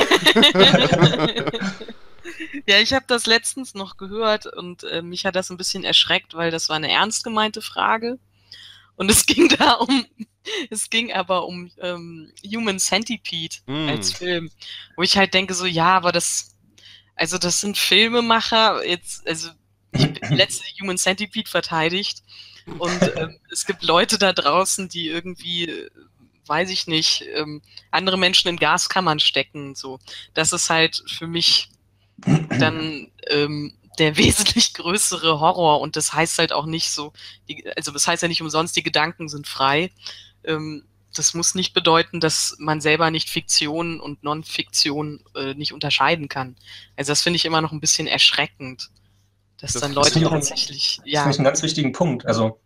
Ja, ich habe das letztens noch gehört und mich hat das ein bisschen erschreckt, weil das war eine ernst gemeinte Frage. Und es ging aber um Human Centipede als Film, wo ich halt denke so, ja, aber das sind Filmemacher, also ich bin die letzte Human Centipede verteidigt und es gibt Leute da draußen, die irgendwie, weiß ich nicht, andere Menschen in Gaskammern stecken, so. Das ist halt für mich dann der wesentlich größere Horror und das heißt halt auch nicht so, also das heißt ja nicht umsonst, die Gedanken sind frei. Das muss nicht bedeuten, dass man selber nicht Fiktion und Non-Fiktion nicht unterscheiden kann. Also das finde ich immer noch ein bisschen erschreckend, dass dann Leute tatsächlich... Das finde ich einen ganz wichtigen Punkt. Also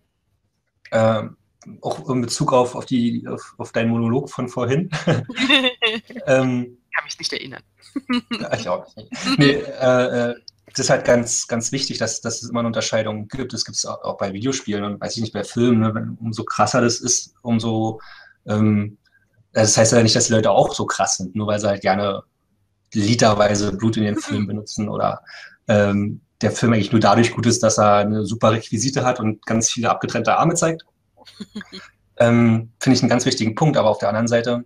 auch in Bezug auf deinen Monolog von vorhin. Kann mich nicht erinnern. Ich auch nicht. Nee, das ist halt ganz, ganz wichtig, dass es immer eine Unterscheidung gibt. Das gibt es auch bei Videospielen und weiß ich nicht, bei Filmen. Ne? Umso krasser das ist, umso das heißt ja nicht, dass die Leute auch so krass sind, nur weil sie halt gerne literweise Blut in den Film benutzen oder der Film eigentlich nur dadurch gut ist, dass er eine super Requisite hat und ganz viele abgetrennte Arme zeigt. Finde ich einen ganz wichtigen Punkt, aber auf der anderen Seite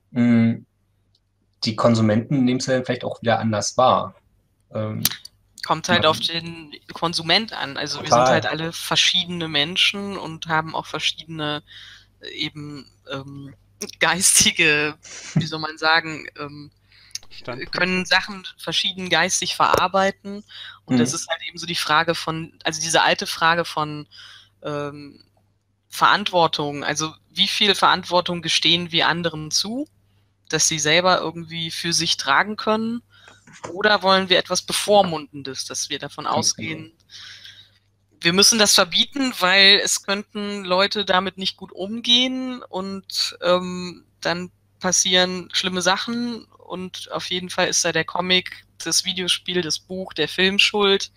die Konsumenten nehmen es ja vielleicht auch wieder anders wahr. Kommt halt auf den Konsument an. Also wir sind halt alle verschiedene Menschen und haben auch verschiedene eben geistige, wie soll man sagen, können Sachen verschieden geistig verarbeiten. Und das ist halt eben so die Frage also diese alte Frage von Verantwortung. Also wie viel Verantwortung gestehen wir anderen zu, dass sie selber irgendwie für sich tragen können? Oder wollen wir etwas Bevormundendes, dass wir davon ausgehen, wir müssen das verbieten, weil es könnten Leute damit nicht gut umgehen und dann passieren schlimme Sachen und auf jeden Fall ist da der Comic, das Videospiel, das Buch, der Film schuld.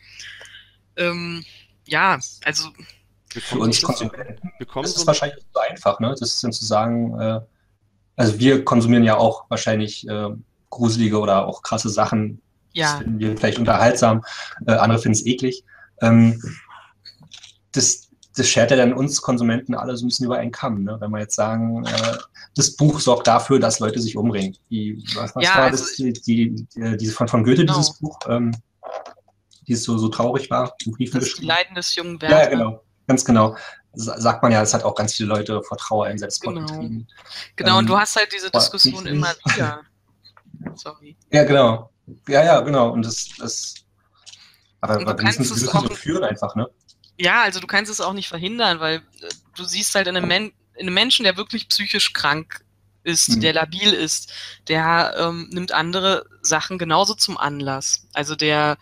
Ja, also für uns Konsumenten ist es wahrscheinlich so einfach, ne? Das ist dann zu sagen, also wir konsumieren ja auch wahrscheinlich gruselige oder auch krasse Sachen. Ja. Das finden wir vielleicht unterhaltsam, andere finden es eklig. Ähm, das schert ja dann uns Konsumenten alle so ein bisschen über einen Kamm, ne? Wenn wir jetzt sagen, das Buch sorgt dafür, dass Leute sich umbringen. Was Ja, war also das? Diese von Goethe, genau. dieses Buch, die so traurig war, in Briefen Das ist die geschrieben. Leiden des jungen Ja, Werther. genau, ganz genau. Sagt man ja, es hat auch ganz viele Leute vor Trauer in Selbstmord Genau. getrieben. Genau, und du hast halt diese aber Diskussion nicht- immer wieder. Sorry. Ja, genau. Ja, genau. Und aber Und du wir müssen kannst es so auch, führen einfach, ne? ja, also du kannst es auch nicht verhindern, weil du siehst halt in einem Menschen, der wirklich psychisch krank ist, der labil ist, der nimmt andere Sachen genauso zum Anlass. Also der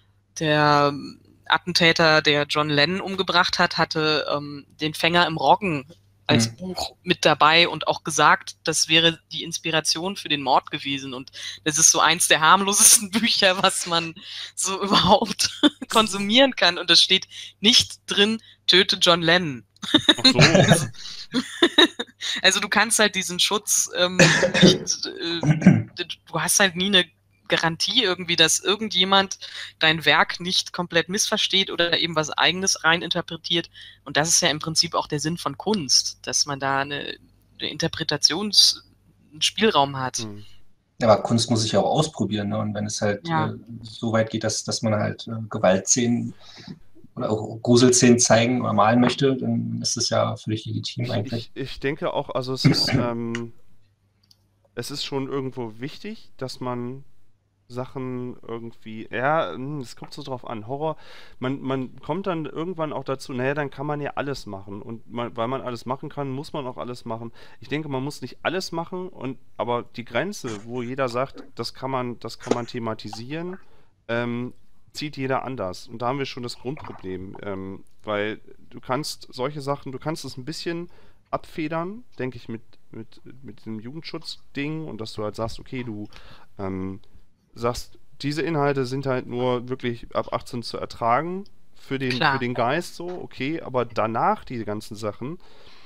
Attentäter, der John Lennon umgebracht hat, hatte den Fänger im Roggen als Buch mit dabei und auch gesagt, das wäre die Inspiration für den Mord gewesen. Und das ist so eins der harmlosesten Bücher, was man so überhaupt konsumieren kann. Und es steht nicht drin, töte John Lennon. Ach so. Also du kannst halt diesen Schutz nicht, du hast halt nie eine Garantie irgendwie, dass irgendjemand dein Werk nicht komplett missversteht oder eben was Eigenes reininterpretiert. Und das ist ja im Prinzip auch der Sinn von Kunst, dass man da eine Interpretationsspielraum hat. Ja, aber Kunst muss sich ja auch ausprobieren, ne? Und wenn es halt so weit geht, dass man halt Gewaltszenen oder auch Gruselszenen zeigen oder malen möchte, dann ist das ja völlig legitim eigentlich. Ich denke auch, also es ist schon irgendwo wichtig, dass man Sachen irgendwie, ja, es kommt so drauf an, Horror, man kommt dann irgendwann auch dazu, naja, dann kann man ja alles machen und weil man alles machen kann, muss man auch alles machen. Ich denke, man muss nicht alles machen, aber die Grenze, wo jeder sagt, das kann man thematisieren, zieht jeder anders. Und da haben wir schon das Grundproblem, weil du kannst solche Sachen, du kannst es ein bisschen abfedern, denke ich, mit dem Jugendschutzding und dass du halt sagst, okay, du sagst, diese Inhalte sind halt nur wirklich ab 18 zu ertragen für den Geist so, okay, aber danach die ganzen Sachen,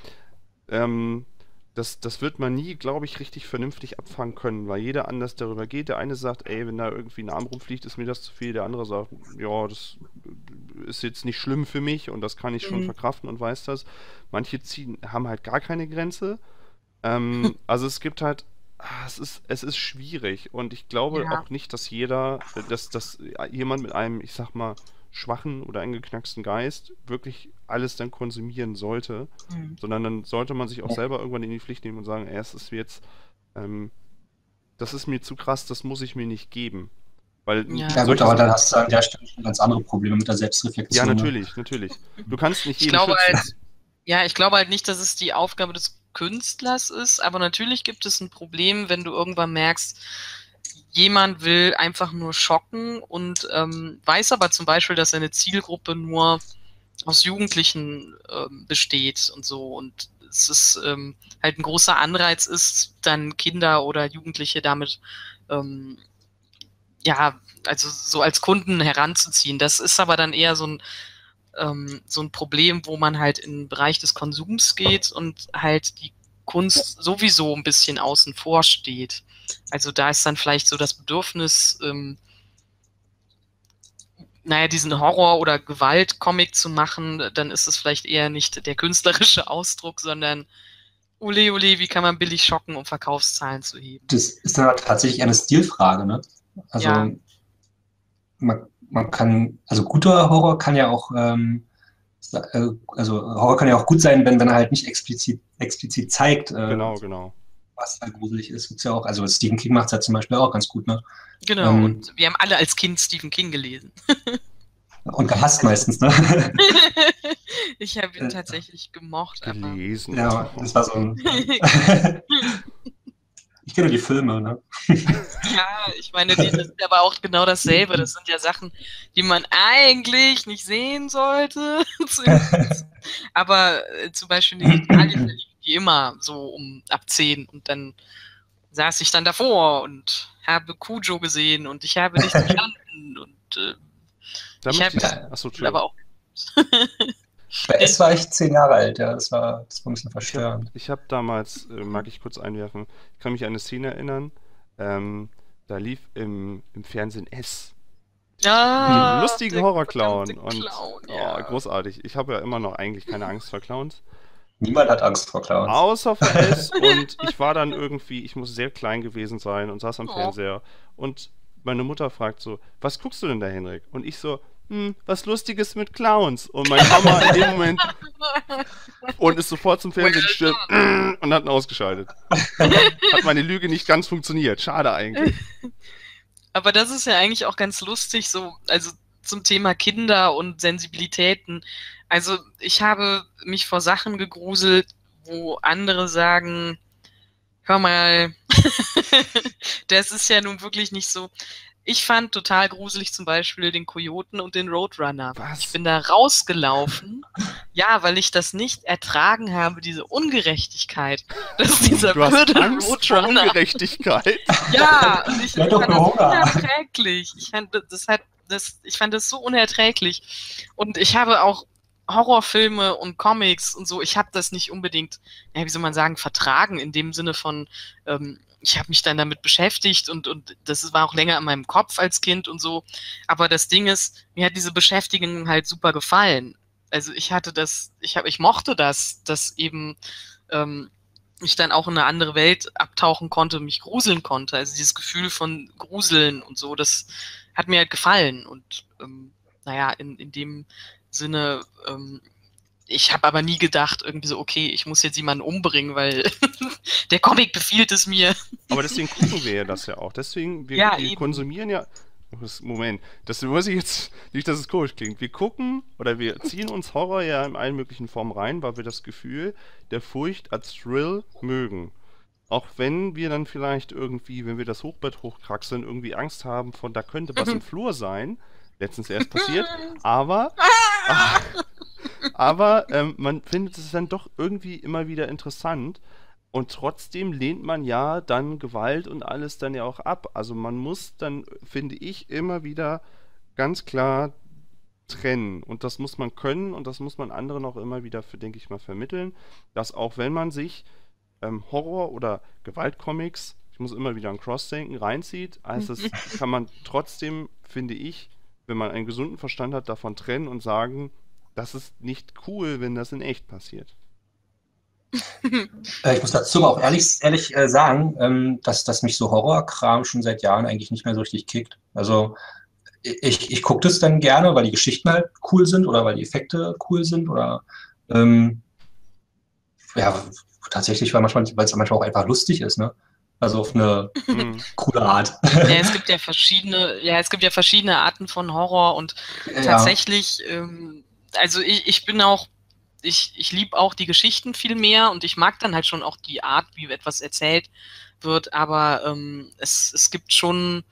das wird man nie, glaube ich, richtig vernünftig abfangen können, weil jeder anders darüber geht. Der eine sagt, ey, wenn da irgendwie ein Arm rumfliegt, ist mir das zu viel. Der andere sagt, ja, das ist jetzt nicht schlimm für mich und das kann ich schon verkraften und weiß das. Manche haben halt gar keine Grenze. Also es gibt halt, es ist schwierig und ich glaube auch nicht, dass dass jemand mit einem, ich sag mal, schwachen oder eingeknacksten Geist wirklich alles dann konsumieren sollte, sondern dann sollte man sich auch selber irgendwann in die Pflicht nehmen und sagen, es ist jetzt, das ist mir zu krass, das muss ich mir nicht geben. Weil ja gut, aber dann hast du an der Stelle schon ganz andere Probleme mit der Selbstreflexion. Ja, natürlich. Du kannst nicht jeden schützen. Ich glaube halt nicht, dass es die Aufgabe des Künstlers ist, aber natürlich gibt es ein Problem, wenn du irgendwann merkst, jemand will einfach nur schocken und weiß aber zum Beispiel, dass seine Zielgruppe nur aus Jugendlichen besteht und so und es ist halt ein großer Anreiz ist, dann Kinder oder Jugendliche damit also so als Kunden heranzuziehen. Das ist aber dann eher so ein Problem, wo man halt in den Bereich des Konsums geht und halt die Kunst sowieso ein bisschen außen vor steht. Also da ist dann vielleicht so das Bedürfnis, diesen Horror- oder Gewalt-Comic zu machen, dann ist es vielleicht eher nicht der künstlerische Ausdruck, sondern ole, wie kann man billig schocken, um Verkaufszahlen zu heben. Das ist dann tatsächlich eine Stilfrage, ne? Also man kann, also guter Horror kann ja auch, also Horror kann ja auch gut sein, wenn er halt nicht explizit zeigt, genau. was da gruselig ist. Gibt's ja auch, also Stephen King macht es ja zum Beispiel auch ganz gut, ne? Genau, und wir haben alle als Kind Stephen King gelesen. Und gehasst meistens, ne? Ich habe ihn tatsächlich gemocht. Gelesen. Ja, das war so ein... Ich kenne die Filme, ne? Ja, ich meine, das ist aber auch genau dasselbe. Das sind ja Sachen, die man eigentlich nicht sehen sollte. Aber zum Beispiel in Italien verlieben die immer so ab 10 und dann saß ich dann davor und habe Cujo gesehen und ich habe nicht verstanden und ich habe aber auch bei S war ich 10 Jahre alt, ja, das war ein bisschen verstörend. Ich habe damals, mag ich kurz einwerfen, ich kann mich an eine Szene erinnern, da lief im Fernsehen S, Ah, lustigen der Horrorclown. verdammte Und Clown, oh, ja. großartig. Ich habe ja immer noch eigentlich keine Angst vor Clowns. Niemand hat Angst vor Clowns. Außer vor S. Und ich war dann irgendwie, ich muss sehr klein gewesen sein und saß am Oh. Fernseher. Und meine Mutter fragt so, was guckst du denn da, Henrik? Und ich so, was Lustiges mit Clowns. Und meine Mama in dem Moment und ist sofort zum Fernseher gestürmt und hat ihn ausgeschaltet. Hat meine Lüge nicht ganz funktioniert. Schade eigentlich. Aber das ist ja eigentlich auch ganz lustig, so, also zum Thema Kinder und Sensibilitäten. Also ich habe mich vor Sachen gegruselt, wo andere sagen, hör mal, das ist ja nun wirklich nicht so. Ich fand total gruselig zum Beispiel den Kojoten und den Roadrunner. Was? Ich bin da rausgelaufen, ja, weil ich das nicht ertragen habe, diese Ungerechtigkeit, dass dieser Du hast blöde Angst vor Roadrunner. Ungerechtigkeit. Ja, und ich Ja, doch, fand das Hunger. unerträglich. Ich fand das so unerträglich. Und ich habe auch Horrorfilme und Comics und so, ich habe das nicht unbedingt, ja, wie soll man sagen, vertragen, in dem Sinne von, ich habe mich dann damit beschäftigt und das war auch länger in meinem Kopf als Kind und so. Aber das Ding ist, mir hat diese Beschäftigung halt super gefallen. Also ich mochte das, dass eben ich dann auch in eine andere Welt abtauchen konnte, mich gruseln konnte. Also dieses Gefühl von Gruseln und so, das hat mir halt gefallen. Und naja, in dem Sinne, ich habe aber nie gedacht, irgendwie so, okay, ich muss jetzt jemanden umbringen, weil der Comic befiehlt es mir. Aber deswegen gucken wir ja das ja auch. Deswegen, wir eben. konsumieren ja. Moment, das muss ich jetzt, nicht, dass es komisch klingt. Wir gucken oder wir ziehen uns Horror ja in allen möglichen Formen rein, weil wir das Gefühl der Furcht als Thrill mögen. Auch wenn wir dann vielleicht irgendwie, wenn wir das Hochbett hochkraxeln, irgendwie Angst haben von, da könnte was im Flur sein. Letztens erst passiert. Aber man findet es dann doch irgendwie immer wieder interessant. Und trotzdem lehnt man ja dann Gewalt und alles dann ja auch ab. Also man muss dann, finde ich, immer wieder ganz klar trennen. Und das muss man können und das muss man anderen auch immer wieder, denke ich mal, vermitteln, dass auch wenn man sich Horror- oder Gewaltcomics, ich muss immer wieder an Cross denken, reinzieht, also das kann man trotzdem, finde ich, wenn man einen gesunden Verstand hat, davon trennen und sagen, das ist nicht cool, wenn das in echt passiert. Ich muss dazu aber auch ehrlich sagen, dass mich so Horrorkram schon seit Jahren eigentlich nicht mehr so richtig kickt. Also ich gucke das dann gerne, weil die Geschichten halt cool sind oder weil die Effekte cool sind oder ja, tatsächlich, weil es manchmal auch einfach lustig ist, ne? Also auf eine coole Art. Ja, es gibt ja verschiedene Arten von Horror und tatsächlich, also ich bin auch, ich liebe auch die Geschichten viel mehr und ich mag dann halt schon auch die Art, wie etwas erzählt wird, aber es gibt schon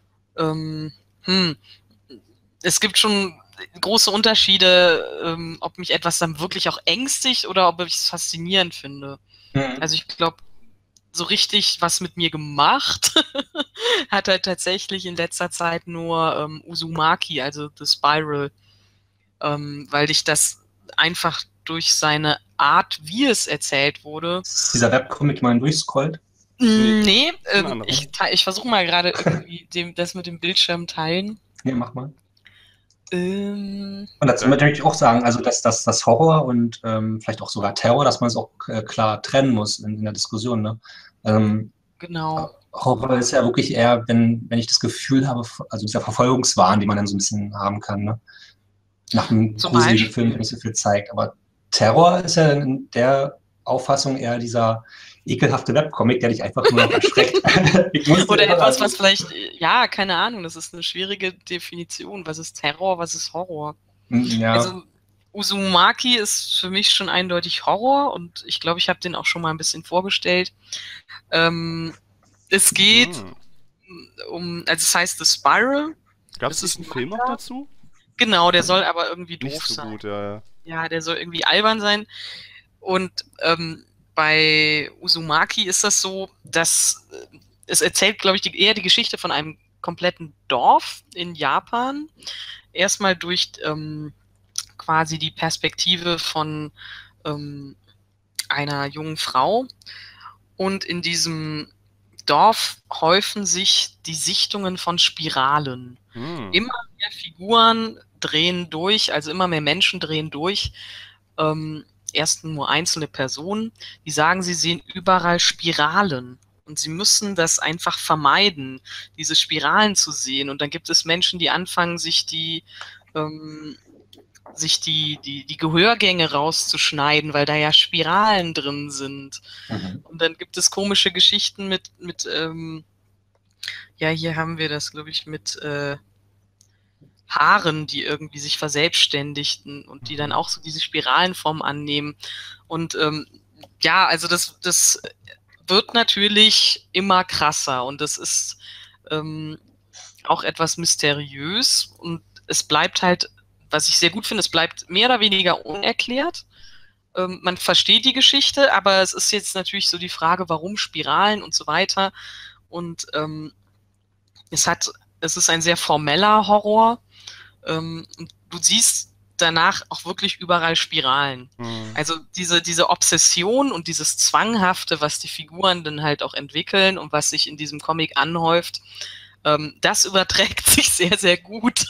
es gibt schon große Unterschiede, ob mich etwas dann wirklich auch ängstigt oder ob ich es faszinierend finde. Also ich glaube, so richtig was mit mir gemacht hat halt tatsächlich in letzter Zeit nur Uzumaki, also The Spiral, weil ich das einfach durch seine Art, wie es erzählt wurde. Ist dieser Webcomic mal durchscrollt? Nee, ich versuche mal gerade irgendwie das mit dem Bildschirm teilen. Ja, mach mal. Und dazu möchte ich auch sagen, also dass das Horror und vielleicht auch sogar Terror, dass man es auch klar trennen muss in der Diskussion. Ne? Genau. Horror ist ja wirklich eher, wenn ich das Gefühl habe, also dieser Verfolgungswahn, den man dann so ein bisschen haben kann, ne? Nach einem gruseligen Film, der nicht so viel zeigt. Aber Terror ist ja in der Auffassung eher dieser ekelhafte Webcomic, der dich einfach nur noch erschreckt. Oder etwas, was vielleicht, ja, keine Ahnung, das ist eine schwierige Definition. Was ist Terror, was ist Horror? Ja. Also Uzumaki ist für mich schon eindeutig Horror und ich glaube, ich habe den auch schon mal ein bisschen vorgestellt. Es geht also es heißt The Spiral. Gab es einen Film auch dazu? Genau, der soll aber irgendwie doof nicht so sein. Gut, ja. Ja, der soll irgendwie albern sein. Und bei Uzumaki ist das so, dass es erzählt, glaube ich, eher die Geschichte von einem kompletten Dorf in Japan. Erstmal durch quasi die Perspektive von einer jungen Frau. Und in diesem Dorf häufen sich die Sichtungen von Spiralen. Immer mehr Figuren drehen durch, also immer mehr Menschen drehen durch. Erst nur einzelne Personen, die sagen, sie sehen überall Spiralen. Und sie müssen das einfach vermeiden, diese Spiralen zu sehen. Und dann gibt es Menschen, die anfangen, sich die Gehörgänge rauszuschneiden, weil da ja Spiralen drin sind. Und dann gibt es komische Geschichten mit ja, hier haben wir das, glaube ich, mit Haaren, die irgendwie sich verselbstständigten und die dann auch so diese Spiralenform annehmen. Und ja, also das wird natürlich immer krasser und das ist auch etwas mysteriös und es bleibt halt, was ich sehr gut finde, es bleibt mehr oder weniger unerklärt. Man versteht die Geschichte, aber es ist jetzt natürlich so die Frage, warum Spiralen und so weiter. Und es ist ein sehr formeller Horror. Und du siehst danach auch wirklich überall Spiralen. Also diese Obsession und dieses Zwanghafte, was die Figuren dann halt auch entwickeln und was sich in diesem Comic anhäuft, das überträgt sich sehr, sehr gut.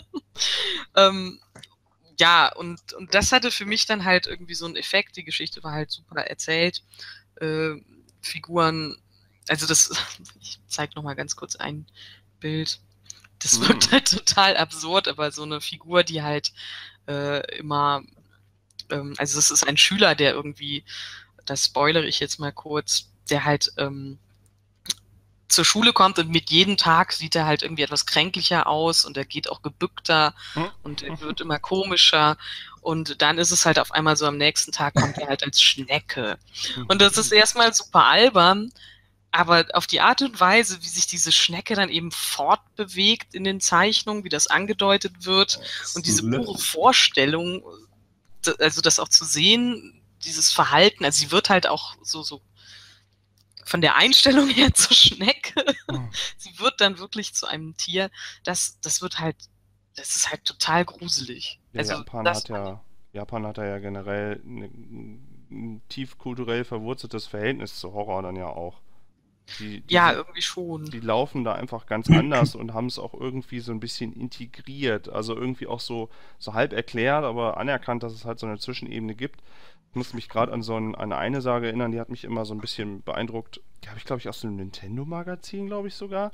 Ja, und das hatte für mich dann halt irgendwie so einen Effekt. Die Geschichte war halt super erzählt. Figuren, also ich zeige nochmal ganz kurz ein Bild. Das wirkt halt total absurd, aber so eine Figur, die halt immer, also es ist ein Schüler, der irgendwie, das spoilere ich jetzt mal kurz, der halt zur Schule kommt und mit jedem Tag sieht er halt irgendwie etwas kränklicher aus und er geht auch gebückter und er wird immer komischer und dann ist es halt auf einmal so, am nächsten Tag kommt er halt als Schnecke. Und das ist erstmal super albern, aber auf die Art und Weise, wie sich diese Schnecke dann eben fortbewegt in den Zeichnungen, wie das angedeutet wird und diese pure Vorstellung, also das auch zu sehen, dieses Verhalten, also sie wird halt auch so von der Einstellung her zur Schnecke. Sie wird dann wirklich zu einem Tier. Das ist halt total gruselig. Ja, also Japan hat ja generell ein tief kulturell verwurzeltes Verhältnis zu Horror dann ja auch. Irgendwie schon. Die laufen da einfach ganz anders und haben es auch irgendwie so ein bisschen integriert. Also irgendwie auch so halb erklärt, aber anerkannt, dass es halt so eine Zwischenebene gibt. Ich muss mich gerade an eine Sage erinnern, die hat mich immer so ein bisschen beeindruckt. Die habe ich, glaube ich, aus einem Nintendo-Magazin, glaube ich sogar.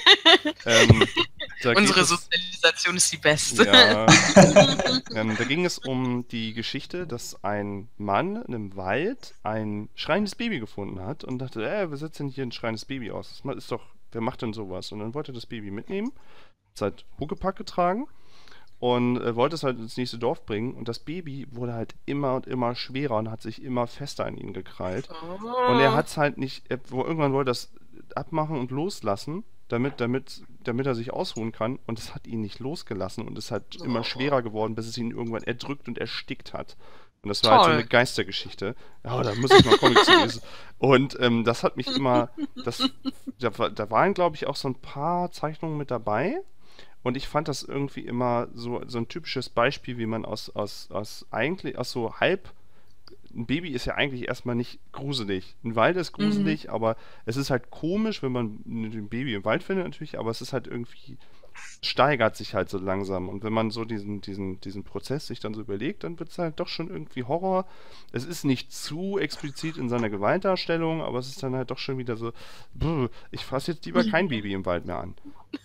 Unsere Sozialisation ist die beste. Ja, da ging es um die Geschichte, dass ein Mann in einem Wald ein schreiendes Baby gefunden hat und dachte, wir setzen hier ein schreiendes Baby aus. Das ist doch, wer macht denn sowas? Und dann wollte er das Baby mitnehmen, hat es halt Huckepack getragen und wollte es halt ins nächste Dorf bringen und das Baby wurde halt immer und immer schwerer und hat sich immer fester an ihn gekrallt. Und er hat es halt nicht, irgendwann wollte er das abmachen und loslassen, damit er sich ausruhen kann und es hat ihn nicht losgelassen und es hat immer schwerer geworden, bis es ihn irgendwann erdrückt und erstickt hat. Und das war halt so eine Geistergeschichte. Ja, da muss ich mal Comics lesen. Und das hat mich immer, da waren, glaube ich, auch so ein paar Zeichnungen mit dabei. Und ich fand das irgendwie immer so ein typisches Beispiel, wie man aus so halb. Ein Baby ist ja eigentlich erstmal nicht gruselig. Ein Wald ist gruselig, aber es ist halt komisch, wenn man ein Baby im Wald findet natürlich, aber es ist halt irgendwie, steigert sich halt so langsam. Und wenn man so diesen Prozess sich dann so überlegt, dann wird es halt doch schon irgendwie Horror. Es ist nicht zu explizit in seiner Gewaltdarstellung, aber es ist dann halt doch schon wieder so, ich fasse jetzt lieber kein Baby im Wald mehr an.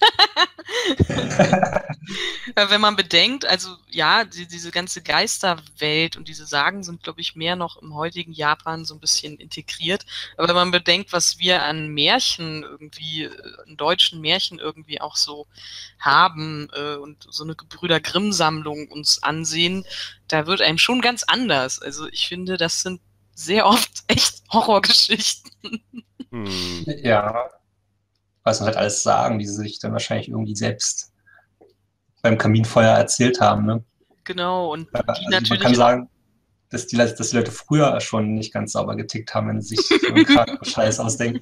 Wenn man bedenkt, also ja, diese ganze Geisterwelt und diese Sagen sind, glaube ich, mehr noch im heutigen Japan so ein bisschen integriert. Aber wenn man bedenkt, was wir an Märchen irgendwie, an deutschen Märchen irgendwie auch so haben und so eine Gebrüder Grimm-Sammlung uns ansehen, da wird einem schon ganz anders. Also ich finde, das sind sehr oft echt Horrorgeschichten. Ja. Was man halt alles sagen, die sie sich dann wahrscheinlich irgendwie selbst beim Kaminfeuer erzählt haben, ne? Genau, und die also natürlich. Man kann sagen, dass die Leute früher schon nicht ganz sauber getickt haben, wenn sie sich so einen Scheiß ausdenken.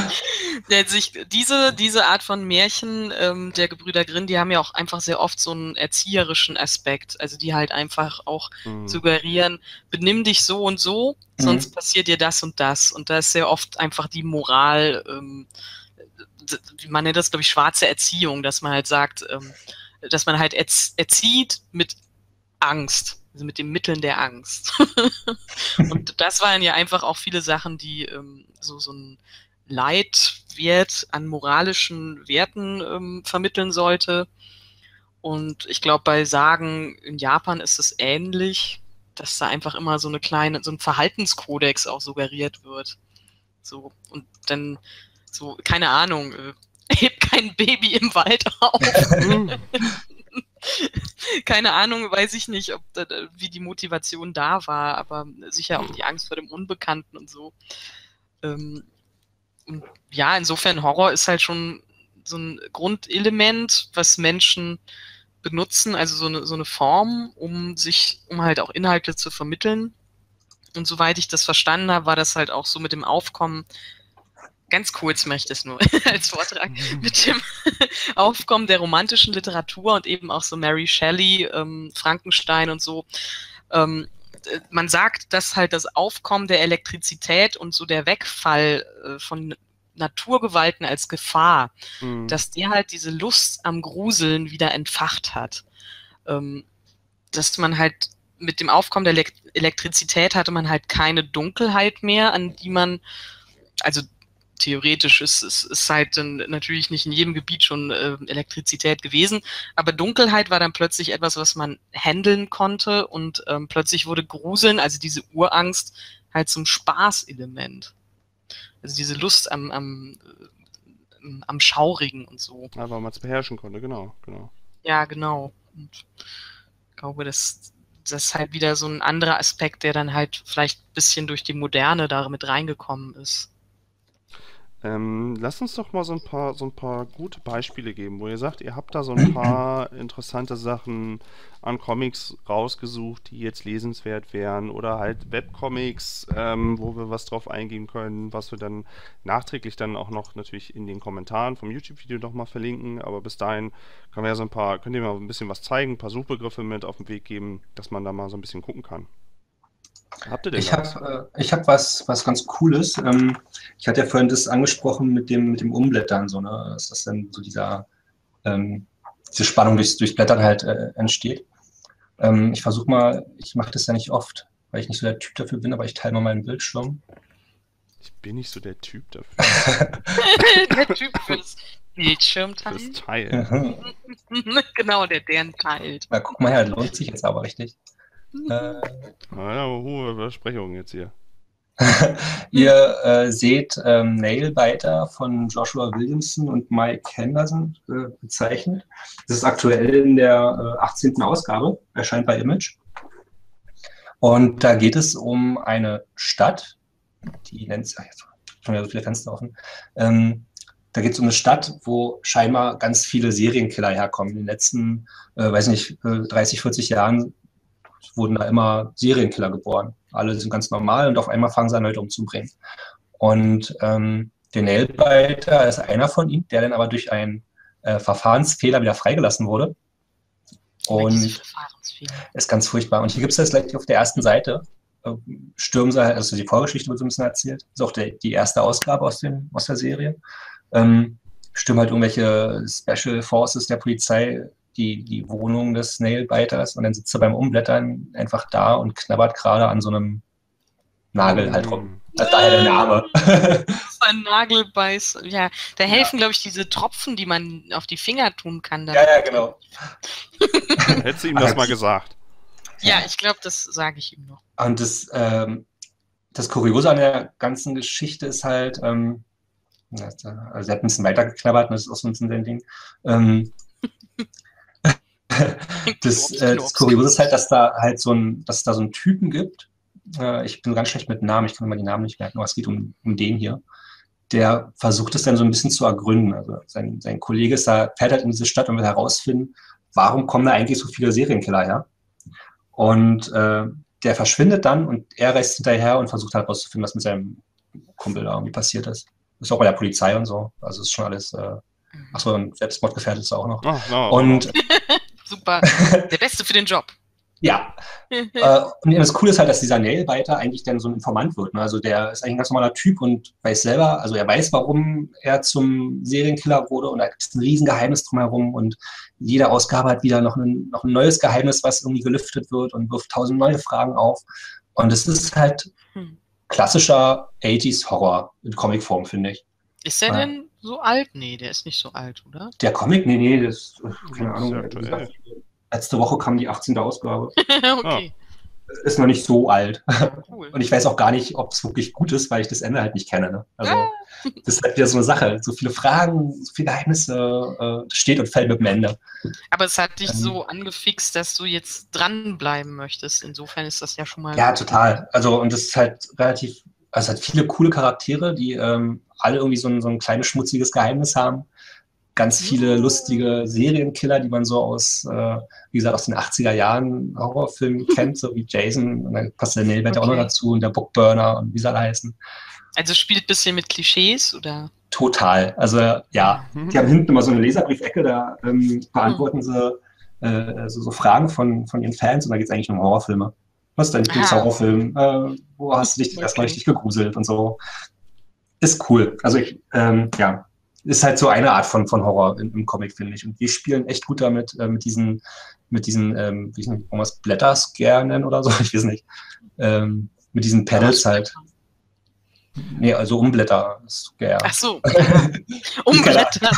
Diese Art von Märchen der Gebrüder Grimm, die haben ja auch einfach sehr oft so einen erzieherischen Aspekt. Also die halt einfach auch suggerieren, benimm dich so und so, sonst passiert dir das und das. Und da ist sehr oft einfach die Moral, man nennt das, glaube ich, schwarze Erziehung, dass man halt sagt, dass man halt erzieht mit Angst, also mit den Mitteln der Angst. Und das waren ja einfach auch viele Sachen, die so ein Leitwert an moralischen Werten vermitteln sollte. Und ich glaube, bei Sagen in Japan ist es ähnlich, dass da einfach immer so ein Verhaltenskodex auch suggeriert wird. So, und dann so, keine Ahnung, hebt kein Baby im Wald auf. Keine Ahnung, weiß ich nicht, wie die Motivation da war, aber sicher auch die Angst vor dem Unbekannten und so. Und ja, insofern Horror ist halt schon so ein Grundelement, was Menschen benutzen, also so eine Form, um halt auch Inhalte zu vermitteln. Und soweit ich das verstanden habe, war das halt auch so mit dem Aufkommen, ganz kurz mache ich das nur als Vortrag, mit dem Aufkommen der romantischen Literatur und eben auch so Mary Shelley, Frankenstein und so. Man sagt, dass halt das Aufkommen der Elektrizität und so der Wegfall von Naturgewalten als Gefahr, dass der halt diese Lust am Gruseln wieder entfacht hat. Dass man halt mit dem Aufkommen der Elektrizität hatte man halt keine Dunkelheit mehr, an die man, also theoretisch ist halt natürlich nicht in jedem Gebiet schon Elektrizität gewesen, aber Dunkelheit war dann plötzlich etwas, was man handeln konnte und plötzlich wurde Gruseln, also diese Urangst, halt zum Spaßelement. Also diese Lust am Schaurigen und so. Ja, weil man es beherrschen konnte, genau. Ja, genau. Und ich glaube, das ist halt wieder so ein anderer Aspekt, der dann halt vielleicht ein bisschen durch die Moderne da mit reingekommen ist. Lasst uns doch mal so ein paar gute Beispiele geben, wo ihr sagt, ihr habt da so ein paar interessante Sachen an Comics rausgesucht, die jetzt lesenswert wären, oder halt Webcomics, wo wir was drauf eingehen können, was wir dann nachträglich dann auch noch natürlich in den Kommentaren vom YouTube-Video nochmal verlinken, aber bis dahin könnt ihr mal ein bisschen was zeigen, ein paar Suchbegriffe mit auf den Weg geben, dass man da mal so ein bisschen gucken kann. Habt ihr denn Ich hab was ganz Cooles. Ich hatte ja vorhin das angesprochen mit dem Umblättern, so, ne? Dass das dann so diese Spannung durchs Blättern halt entsteht. Ich versuche mal, ich mache das ja nicht oft, weil ich nicht so der Typ dafür bin, aber ich teile mal meinen Bildschirm. Ich bin nicht so der Typ dafür. Der Typ fürs Bildschirm teilen. Fürs Teilen. Genau, deren teilt. Na, guck mal her, das lohnt sich jetzt aber richtig. Hohe Versprechungen jetzt hier. Ihr seht Nailbiter von Joshua Williamson und Mike Henderson bezeichnet. Das ist aktuell in der 18. Ausgabe, erscheint bei Image. Und da geht es um eine Stadt, die nennt sich, jetzt schon wieder so viele Fenster offen. Da geht es um eine Stadt, wo scheinbar ganz viele Serienkiller herkommen. In den letzten, 30, 40 Jahren wurden da immer Serienkiller geboren. Alle sind ganz normal und auf einmal fangen sie an, Leute umzubringen. Und der Nailbiter ist einer von ihnen, der dann aber durch einen Verfahrensfehler wieder freigelassen wurde. Und ist ganz furchtbar. Und hier gibt es das gleich auf der ersten Seite. Stürmen sie halt, also die Vorgeschichte wird so ein bisschen erzählt. Das ist auch die erste Ausgabe aus der Serie. Stürmen halt irgendwelche Special Forces der Polizei die Wohnung des Nailbiters und dann sitzt er beim Umblättern einfach da und knabbert gerade an so einem Nagel halt rum. Also daher der Name. Ein Nagelbeiß. Ja, da helfen, glaube ich, diese Tropfen, die man auf die Finger tun kann. Ja, genau. Hättest du ihm das mal gesagt? Ja, ich glaube, das sage ich ihm noch. Und das Kuriose an der ganzen Geschichte ist halt, also er hat ein bisschen weiter geknabbert und das ist auch so ein bisschen sein Ding. Das Kuriose ist halt, dass es da so einen Typen gibt. Ich bin ganz schlecht mit Namen, ich kann mir mal die Namen nicht merken, aber es geht um den hier. Der versucht es dann so ein bisschen zu ergründen. Also sein Kollege fährt halt in diese Stadt und will herausfinden, warum kommen da eigentlich so viele Serienkiller her? Und der verschwindet dann und er reist hinterher und versucht halt herauszufinden, was mit seinem Kumpel da irgendwie passiert ist. Ist auch bei der Polizei und so. Also ist schon alles. Achso, und Selbstmordgefährdet ist auch noch. Oh. Und super. Der Beste für den Job. Ja. Und das Coole ist halt, dass dieser Nailbiter eigentlich dann so ein Informant wird. Ne? Also der ist eigentlich ein ganz normaler Typ und weiß selber, also er weiß, warum er zum Serienkiller wurde und da ist ein riesen Geheimnis drumherum und jede Ausgabe hat wieder noch ein neues Geheimnis, was irgendwie gelüftet wird und wirft 1000 neue Fragen auf. Und es ist halt klassischer 80s Horror in Comicform, finde ich. Ist der denn so alt? Nee, der ist nicht so alt, oder? Der Comic? Nee, das ist, keine Das Ahnung. ist aktuell. Letzte Woche kam die 18. Ausgabe. Okay, Ist noch nicht so alt. cool. Und ich weiß auch gar nicht, ob es wirklich gut ist, weil ich das Ende halt nicht kenne. Ne? Also, das ist halt wieder so eine Sache. So viele Fragen, so viele Geheimnisse, steht und fällt mit dem Ende. Aber es hat dich so angefixt, dass du jetzt dranbleiben möchtest. Insofern ist das ja schon mal... Ja, total. Also, und das ist halt relativ, also es hat viele coole Charaktere, die alle irgendwie so ein kleines schmutziges Geheimnis haben. Ganz viele lustige Serienkiller, die man so aus, wie gesagt, aus den 80er Jahren Horrorfilmen kennt, so wie Jason. Und dann passt der Nailbiter auch noch dazu und der Bookburner und wie sie alle heißen. Also spielt ein bisschen mit Klischees, oder? Total. Also ja, die haben hinten immer so eine Leserbriefecke, da beantworten sie so Fragen von ihren Fans und da geht es eigentlich nur um Horrorfilme. Was ist dein Lieblingshorrorfilm? Wo hast du dich erstmal richtig gegruselt und so? Ist cool. Also ja, ist halt so eine Art von Horror im Comic, finde ich. Und die spielen echt gut damit, mit diesen wie ich nicht, Blätterscare nennen oder so, ich weiß nicht. Mit diesen Panels halt. Nee, also Umblätter-Scare. Ach so, Umblätter.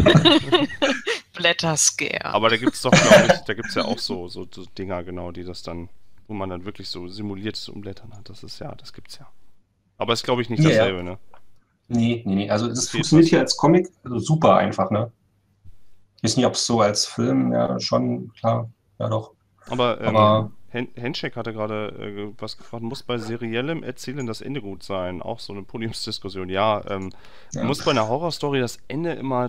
Blätterscare. Aber da gibt es doch, glaube ich, da gibt es ja auch so Dinger, genau, die das dann, wo man dann wirklich so simuliertes Umblättern hat. Das ist ja, das gibt's ja. Aber ist, glaube ich, nicht dasselbe, ne? Nee. Also das funktioniert hier als Comic also super einfach, ne? Ich weiß nicht, ob es so als Film, ja, schon, klar, ja doch. Aber Handshake hatte gerade was gefragt, muss bei seriellem Erzählen das Ende gut sein? Auch so eine Podiumsdiskussion. Ja, muss bei einer Horrorstory das Ende immer...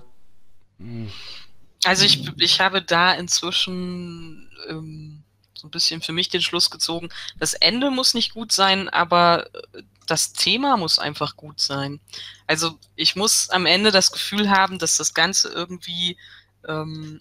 Also ich habe da inzwischen so ein bisschen für mich den Schluss gezogen, das Ende muss nicht gut sein, aber das Thema muss einfach gut sein. Also ich muss am Ende das Gefühl haben, dass das Ganze irgendwie einen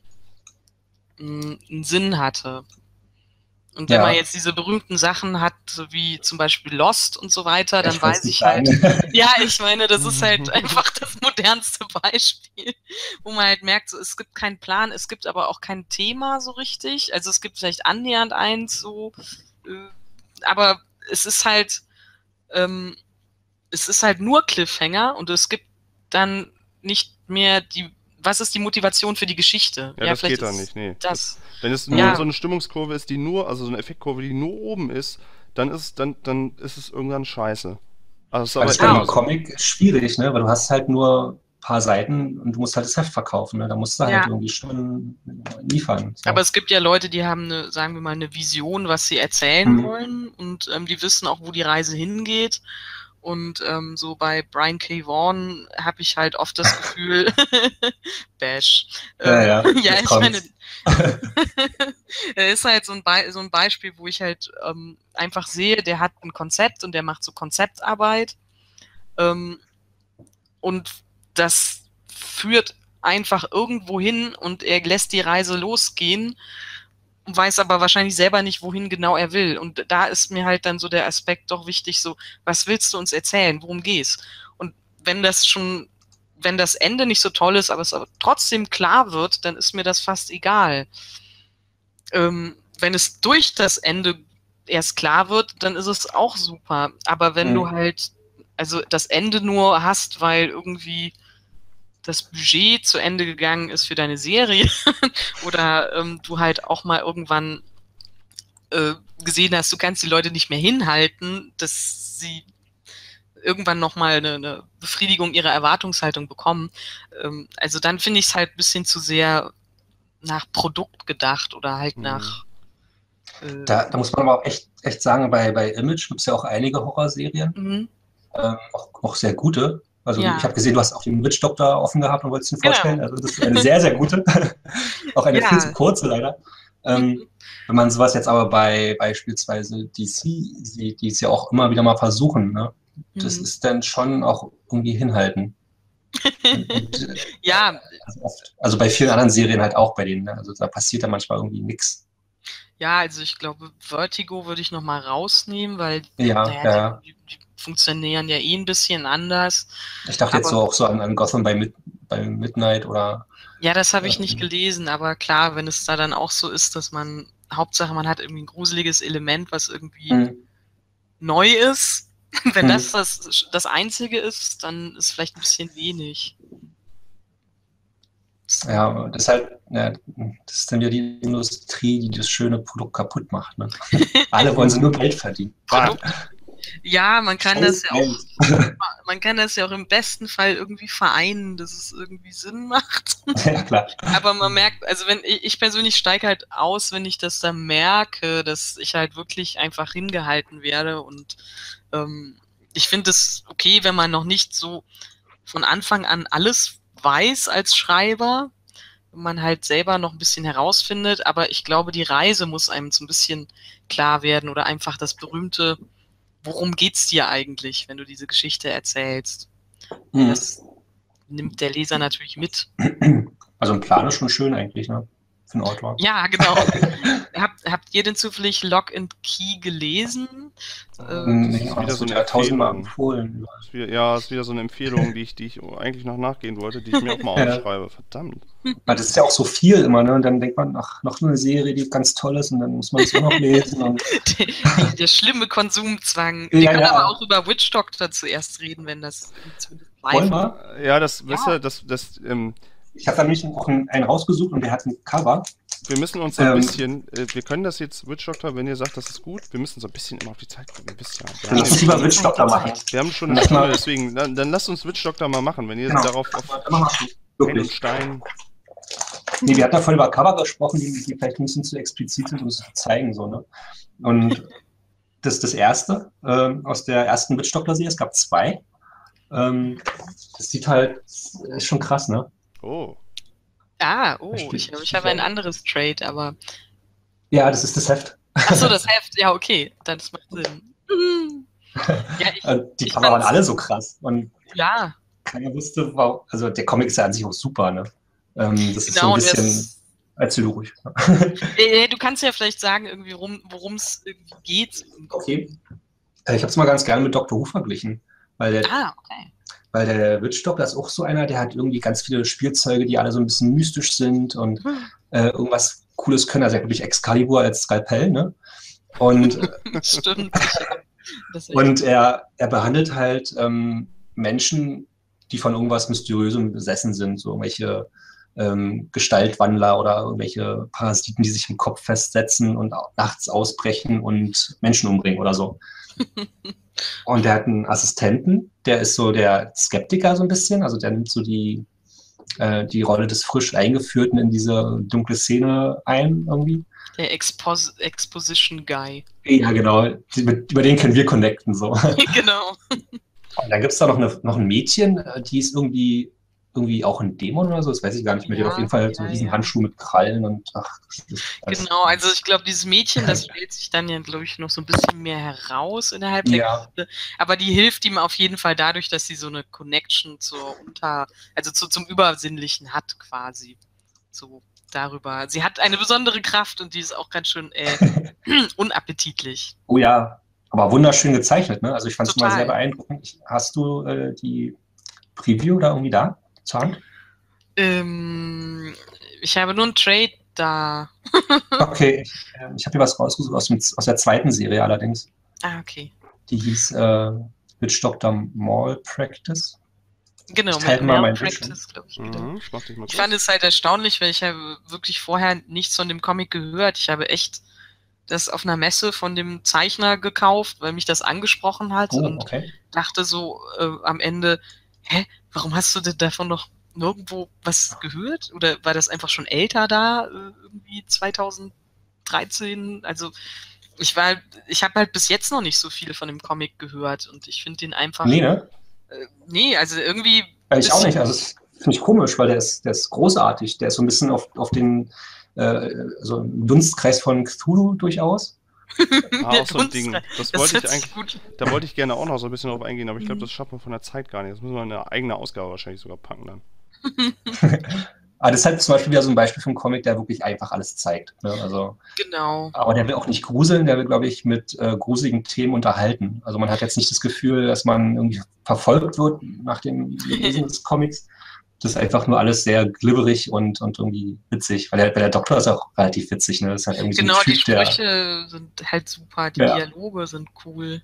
Sinn hatte. Und wenn man jetzt diese berühmten Sachen hat, so wie zum Beispiel Lost und so weiter, dann weiß ich halt, ja, ich meine, das ist halt einfach das modernste Beispiel, wo man halt merkt, so, es gibt keinen Plan, es gibt aber auch kein Thema so richtig. Also es gibt vielleicht annähernd eins so, aber es ist halt nur Cliffhanger und es gibt dann nicht mehr was ist die Motivation für die Geschichte? Ja, das geht dann nicht, nee. Wenn es nur so eine Stimmungskurve ist, also so eine Effektkurve, die nur oben ist, dann ist es irgendwann scheiße. Also das ist bei einem Comic schwierig, ne? Weil du hast halt nur ein paar Seiten und du musst halt das Heft verkaufen, ne? Da musst du halt irgendwie schon liefern. So. Aber es gibt ja Leute, die haben sagen wir mal, eine Vision, was sie erzählen wollen und die wissen auch, wo die Reise hingeht. Und so bei Brian K. Vaughan habe ich halt oft das Gefühl, Bash. Ja, ich meine, ist halt so ein Beispiel, wo ich halt einfach sehe, der hat ein Konzept und der macht so Konzeptarbeit. Und das führt einfach irgendwo hin und er lässt die Reise losgehen. Weiß aber wahrscheinlich selber nicht, wohin genau er will. Und da ist mir halt dann so der Aspekt doch wichtig, so, was willst du uns erzählen? Worum geht's? Und wenn das Ende nicht so toll ist, aber es aber trotzdem klar wird, dann ist mir das fast egal. Wenn es durch das Ende erst klar wird, dann ist es auch super. Aber wenn du halt, also das Ende nur hast, weil irgendwie das Budget zu Ende gegangen ist für deine Serie oder du halt auch mal irgendwann gesehen hast, du kannst die Leute nicht mehr hinhalten, dass sie irgendwann nochmal eine Befriedigung ihrer Erwartungshaltung bekommen. Also dann finde ich es halt ein bisschen zu sehr nach Produkt gedacht oder halt nach... Da muss man aber auch echt sagen, bei Image gibt es ja auch einige Horrorserien, auch sehr gute. Also ich habe gesehen, du hast auch den Witch Doctor offen gehabt und wolltest ihn vorstellen. Also das ist eine sehr, sehr gute. Auch eine viel zu kurze leider. Wenn man sowas jetzt aber bei beispielsweise DC sieht, die es ja auch immer wieder mal versuchen, ne? Das ist dann schon auch irgendwie hinhalten. Ja. Also bei vielen anderen Serien halt auch bei denen. Ne? Also da passiert dann manchmal irgendwie nichts. Ja, also ich glaube, Vertigo würde ich noch mal rausnehmen, weil, Ja, naja, ja. die funktionieren ja eh ein bisschen anders. Ich dachte jetzt Aber so auch so an Gotham bei Midnight oder. ja, das habe ich nicht gelesen, aber klar, wenn es da dann auch so ist, dass man, Hauptsache man hat irgendwie ein gruseliges Element, was irgendwie Hm, neu ist. Wenn hm. das Einzige ist, dann ist vielleicht ein bisschen wenig. Ja, das ist halt, ja, das ist dann wieder die Industrie, die das schöne Produkt kaputt macht. Ne? Alle wollen sie nur Geld verdienen. Produkt. Ja, man kann das ja auch, Geld. man kann das ja auch im besten Fall irgendwie vereinen, dass es irgendwie Sinn macht. Ja, klar. Aber man merkt, also wenn ich persönlich steige halt aus, wenn ich das dann merke, dass ich halt wirklich einfach hingehalten werde und ich finde es okay, wenn man noch nicht so von Anfang an alles weiß als Schreiber, wenn man halt selber noch ein bisschen herausfindet, aber ich glaube, die Reise muss einem so ein bisschen klar werden oder einfach das berühmte, worum geht's dir eigentlich, wenn du diese Geschichte erzählst? Mhm. Das nimmt der Leser natürlich mit. Also ein Plan ist schon schön eigentlich, ne? Für einen Autor. Ja, genau. Habt ihr denn zufällig Lock and Key gelesen? Nee, ist wieder das so wird eine ja tausendmal Empfehlung. empfohlen. Ist wieder so eine Empfehlung, die ich eigentlich noch nachgehen wollte, die ich mir auch mal Ja. aufschreibe. Verdammt. Weil das ist ja auch so viel immer, ne? Und dann denkt man, ach, noch eine Serie, die ganz toll ist und dann muss man es auch noch lesen. Und Der schlimme Konsumzwang. Ja, Wir können ja. aber auch über Witch Doctor zuerst reden, wenn das zumindest wollen live. wir? Ja, weißt du, Ich habe da nämlich auch einen rausgesucht und der hat ein Cover. wir müssen uns so ein bisschen, wir können das jetzt, Witch Doctor, wenn ihr sagt, das ist gut, wir müssen so ein bisschen immer auf die Zeit gucken, ihr wisst ja. Lass uns lieber Witch Doctor machen. Wir haben schon eine Stunde, deswegen, dann lasst uns Witch Doctor mal machen, wenn ihr Genau. darauf auf Dann machen wir's Stein und wirklich. Stein. Nee, wir hatten ja vorhin über Cover gesprochen, die vielleicht ein bisschen zu explizit sind, um es zu zeigen. So, ne? Und das ist das erste aus der ersten Witch Doctor Serie. Es gab 2. Das sieht halt, ist schon krass, ne? Oh. Ich habe ein anderes Trade, aber. Ja, das ist das Heft. Achso, das Heft, ja, okay, das macht Sinn. Ja, die Cover waren alle so krass. Und ja. keiner wusste, warum. Also der Comic ist ja an sich auch super, ne? Das ist so Genau, ein bisschen. Erzähl du ruhig. Du kannst ja vielleicht sagen, irgendwie, worum es irgendwie geht. Okay. Ich habe es mal ganz gerne mit Dr. Who verglichen. Weil der Witch Doctor ist auch so einer, der hat irgendwie ganz viele Spielzeuge, die alle so ein bisschen mystisch sind und irgendwas Cooles können. Also er hat wirklich Excalibur als Skalpell, ne? Und, Stimmt. und er behandelt halt Menschen, die von irgendwas Mysteriösem besessen sind, so irgendwelche Gestaltwandler oder irgendwelche Parasiten, die sich im Kopf festsetzen und nachts ausbrechen und Menschen umbringen oder so. Und der hat einen Assistenten, der ist so der Skeptiker so ein bisschen, also der nimmt so die Rolle des frisch Eingeführten in diese dunkle Szene ein irgendwie. Der Exposition Guy. Ja, genau, über den können wir connecten. So. Genau. Und dann gibt es da noch ein Mädchen, die ist irgendwie auch ein Dämon oder so, das weiß ich gar nicht mehr. Die hat auf jeden Fall so einen riesen Handschuh mit Krallen und ach. Genau, also ich glaube, dieses Mädchen, das stellt sich dann ja, glaube ich, noch so ein bisschen mehr heraus innerhalb der Geschichte. Aber die hilft ihm auf jeden Fall dadurch, dass sie so eine Connection zum Übersinnlichen hat, quasi. So darüber. Sie hat eine besondere Kraft und die ist auch ganz schön unappetitlich. Oh ja, aber wunderschön gezeichnet, ne? Also ich fand es immer sehr beeindruckend. Hast du die Preview da irgendwie da zur Hand? Ich habe nur einen Trade da. Okay, ich habe hier was rausgesucht aus der zweiten Serie allerdings. Ah, okay. Die hieß Witch Doctor Mall Practice. Genau, Mall Practice, glaube ich. Ich fand es halt erstaunlich, weil ich habe wirklich vorher nichts von dem Comic gehört. Ich habe echt das auf einer Messe von dem Zeichner gekauft, weil mich das angesprochen hat und dachte so am Ende, warum hast du denn davon noch nirgendwo was gehört? Oder war das einfach schon älter da, irgendwie 2013? Also ich habe halt bis jetzt noch nicht so viel von dem Comic gehört und ich finde den einfach... Nee, ne? Nee, also irgendwie... Ich auch nicht, also das finde ich komisch, weil der ist großartig. Der ist so ein bisschen auf den so im Dunstkreis von Cthulhu durchaus. Auch so ein Ding. Da wollte ich gerne auch noch so ein bisschen drauf eingehen, aber ich glaube, das schafft man von der Zeit gar nicht. Das müssen wir in eine eigene Ausgabe wahrscheinlich sogar packen dann. Aber das ist halt zum Beispiel wieder so ein Beispiel für einen Comic, der wirklich einfach alles zeigt. Ne? Also, Genau. aber der will auch nicht gruseln, der will, glaube ich, mit gruseligen Themen unterhalten. Also man hat jetzt nicht das Gefühl, dass man irgendwie verfolgt wird nach dem Lesen des Comics. Das ist einfach nur alles sehr glibberig und irgendwie witzig. Weil der Doktor ist auch relativ witzig. Ne? Das ist halt irgendwie Genau, so ein die Typ, Sprüche sind halt super, die Ja. Dialoge sind cool.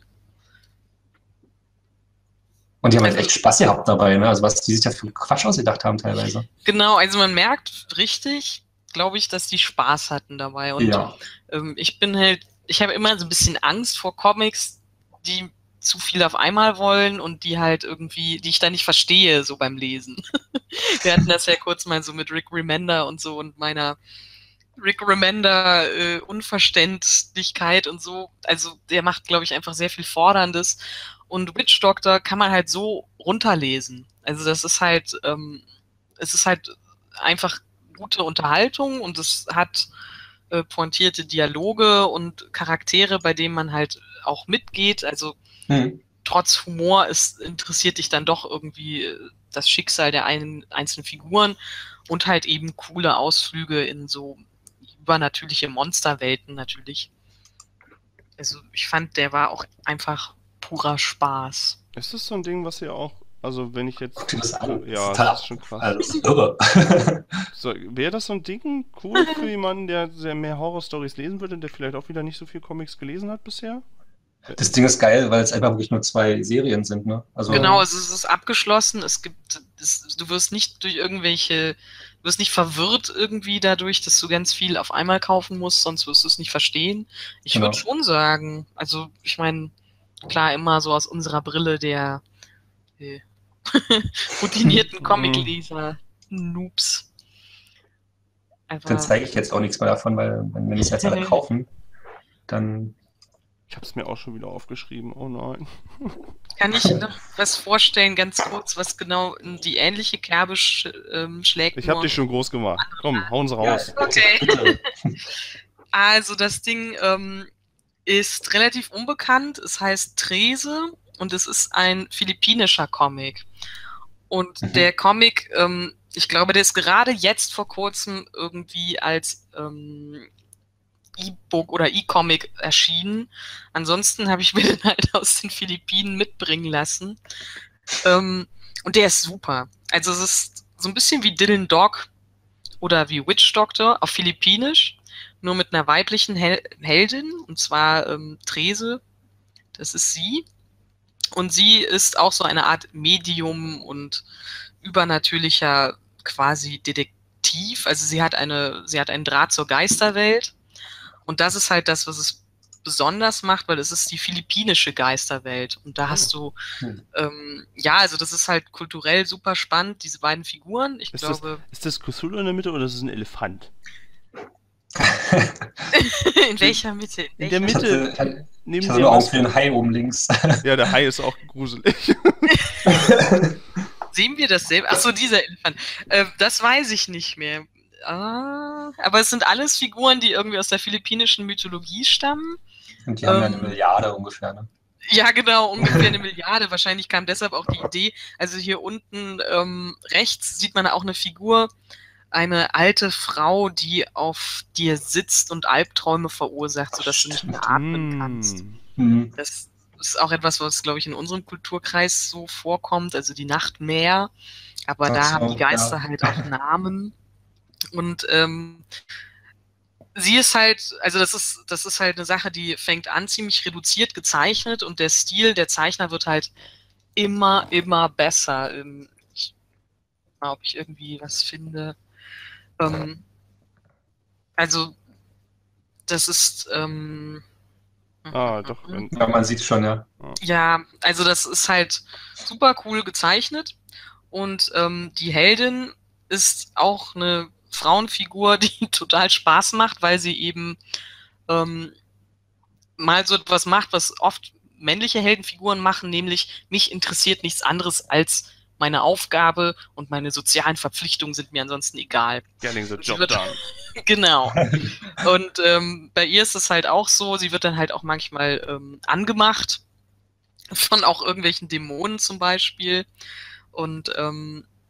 Und die haben halt echt Spaß gehabt dabei. Ne? Also was die sich da für Quatsch ausgedacht haben teilweise. Genau, also man merkt richtig, glaube ich, dass die Spaß hatten dabei. Und Ja. ich habe immer so ein bisschen Angst vor Comics, die zu viel auf einmal wollen und die halt irgendwie, die ich da nicht verstehe, so beim Lesen. Wir hatten das ja kurz mal so mit Rick Remender und so und meiner Rick Remender Unverständlichkeit und so. Also der macht, glaube ich, einfach sehr viel Forderndes. Und Witch Doctor kann man halt so runterlesen. Also das ist halt, es ist halt einfach gute Unterhaltung und es hat pointierte Dialoge und Charaktere, bei denen man halt auch mitgeht. Also trotz Humor, es interessiert dich dann doch irgendwie das Schicksal der einzelnen Figuren und halt eben coole Ausflüge in so übernatürliche Monsterwelten natürlich. Also ich fand, der war auch einfach purer Spaß. Ist das so ein Ding, was ihr auch, also wenn ich jetzt... Guck dir das an. Ja, total das ist schon krass. Also, das ist irre. So, wäre das so ein Ding cool für jemanden, der sehr mehr Horror-Stories lesen würde, der vielleicht auch wieder nicht so viel Comics gelesen hat bisher? Das Ding ist geil, weil es einfach wirklich nur 2 Serien sind, ne? Also, Genau, also es ist abgeschlossen. Du wirst nicht durch du wirst nicht verwirrt irgendwie dadurch, dass du ganz viel auf einmal kaufen musst, sonst wirst du es nicht verstehen. Ich Genau. würde schon sagen, also ich meine, klar, immer so aus unserer Brille der routinierten Comicleser, Noobs. Aber dann zeige ich jetzt auch nichts mehr davon, weil wenn es jetzt alle kaufen, dann... Ich habe es mir auch schon wieder aufgeschrieben, oh nein. kann ich noch was vorstellen, ganz kurz, was genau in die ähnliche Kerbe schlägt? Ich habe dich schon groß gemacht. Komm, hauen sie raus. Okay. Bitte. Also das Ding ist relativ unbekannt. Es heißt Trese und es ist ein philippinischer Comic. Und der Comic, ich glaube, der ist gerade jetzt vor kurzem irgendwie als E-Book oder E-Comic erschienen. Ansonsten habe ich mir den halt aus den Philippinen mitbringen lassen. Und der ist super. Also es ist so ein bisschen wie Dylan Dog oder wie Witch Doctor auf Philippinisch, nur mit einer weiblichen Heldin, und zwar Trese. Das ist sie. Und sie ist auch so eine Art Medium und übernatürlicher quasi Detektiv. Also sie hat einen Draht zur Geisterwelt. Und das ist halt das, was es besonders macht, weil es ist die philippinische Geisterwelt. Und da hast du, also das ist halt kulturell super spannend, diese beiden Figuren. Ist das Cthulhu in der Mitte oder ist es ein Elefant? In welcher Mitte? In der Mitte. Ich hatte nur Augen für den Hai oben links. Ja, der Hai ist auch gruselig. Sehen wir dasselbe? Achso, dieser Elefant. Das weiß ich nicht mehr. Aber es sind alles Figuren, die irgendwie aus der philippinischen Mythologie stammen. Und die haben ja 1 Milliarde ungefähr, ne? Ja, genau, ungefähr 1 Milliarde. Wahrscheinlich kam deshalb auch die Idee. Also hier unten rechts sieht man auch eine Figur, eine alte Frau, die auf dir sitzt und Albträume verursacht, sodass du nicht mehr atmen kannst. Das ist auch etwas, was, glaube ich, in unserem Kulturkreis so vorkommt, also die Nachtmäher. Aber da haben die Geister halt auch Namen. Und sie ist halt, also das ist halt eine Sache, die fängt an ziemlich reduziert gezeichnet und der Stil der Zeichner wird halt immer besser. Ich mal, ob ich irgendwie was finde. Also das ist doch. Ja, man sieht es schon, ja. Ja, also das ist halt super cool gezeichnet und die Heldin ist auch eine Frauenfigur, die total Spaß macht, weil sie eben mal so etwas macht, was oft männliche Heldenfiguren machen, nämlich mich interessiert nichts anderes als meine Aufgabe und meine sozialen Verpflichtungen sind mir ansonsten egal. Getting the job done. Genau. Und bei ihr ist es halt auch so, sie wird dann halt auch manchmal angemacht von auch irgendwelchen Dämonen zum Beispiel und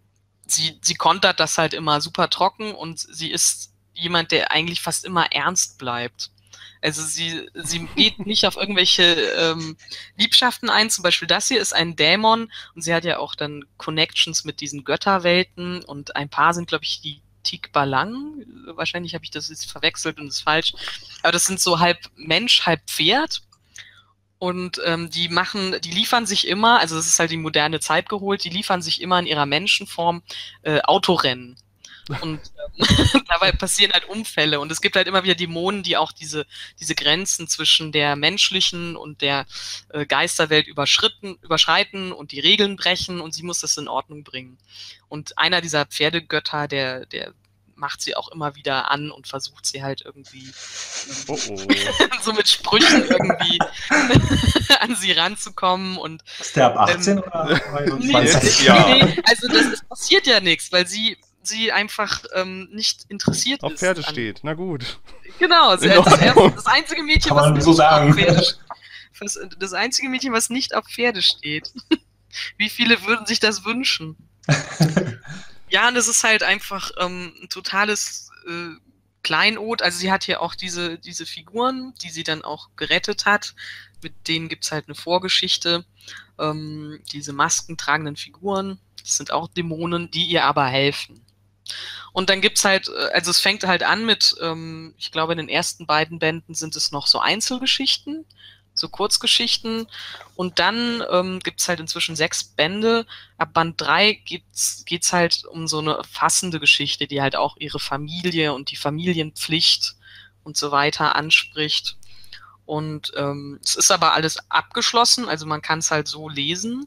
sie kontert das halt immer super trocken und sie ist jemand, der eigentlich fast immer ernst bleibt. Also sie geht nicht auf irgendwelche Liebschaften ein. Zum Beispiel das hier ist ein Dämon und sie hat ja auch dann Connections mit diesen Götterwelten und ein paar sind, glaube ich, die Tikbalang. Wahrscheinlich habe ich das jetzt verwechselt und ist falsch. Aber das sind so halb Mensch, halb Pferd. Und die liefern sich immer, also das ist halt die moderne Zeit geholt, die liefern sich immer in ihrer Menschenform Autorennen. Und dabei passieren halt Unfälle. Und es gibt halt immer wieder Dämonen, die auch diese Grenzen zwischen der menschlichen und der Geisterwelt überschreiten und die Regeln brechen und sie muss das in Ordnung bringen. Und einer dieser Pferdegötter, der macht sie auch immer wieder an und versucht sie halt irgendwie so mit Sprüchen irgendwie an sie ranzukommen. Und, ist der ab 18 oder 21? Nee, also es passiert ja nichts, weil sie einfach nicht interessiert auf ist. Pferde steht, na gut. Genau, das einzige Mädchen, was nicht auf Pferde steht. Das einzige Mädchen, was nicht auf Pferde steht. Wie viele würden sich das wünschen? Ja, und das ist halt einfach ein totales Kleinod. Also sie hat hier auch diese Figuren, die sie dann auch gerettet hat. Mit denen gibt es halt eine Vorgeschichte. Diese maskentragenden Figuren, das sind auch Dämonen, die ihr aber helfen. Und dann gibt's halt, also es fängt halt an mit, ich glaube in den ersten beiden Bänden sind es noch so Einzelgeschichten, so Kurzgeschichten. Und dann gibt's halt inzwischen 6 Bände. Ab Band 3 geht's halt um so eine fassende Geschichte, die halt auch ihre Familie und die Familienpflicht und so weiter anspricht. Und es ist aber alles abgeschlossen, also man kann es halt so lesen,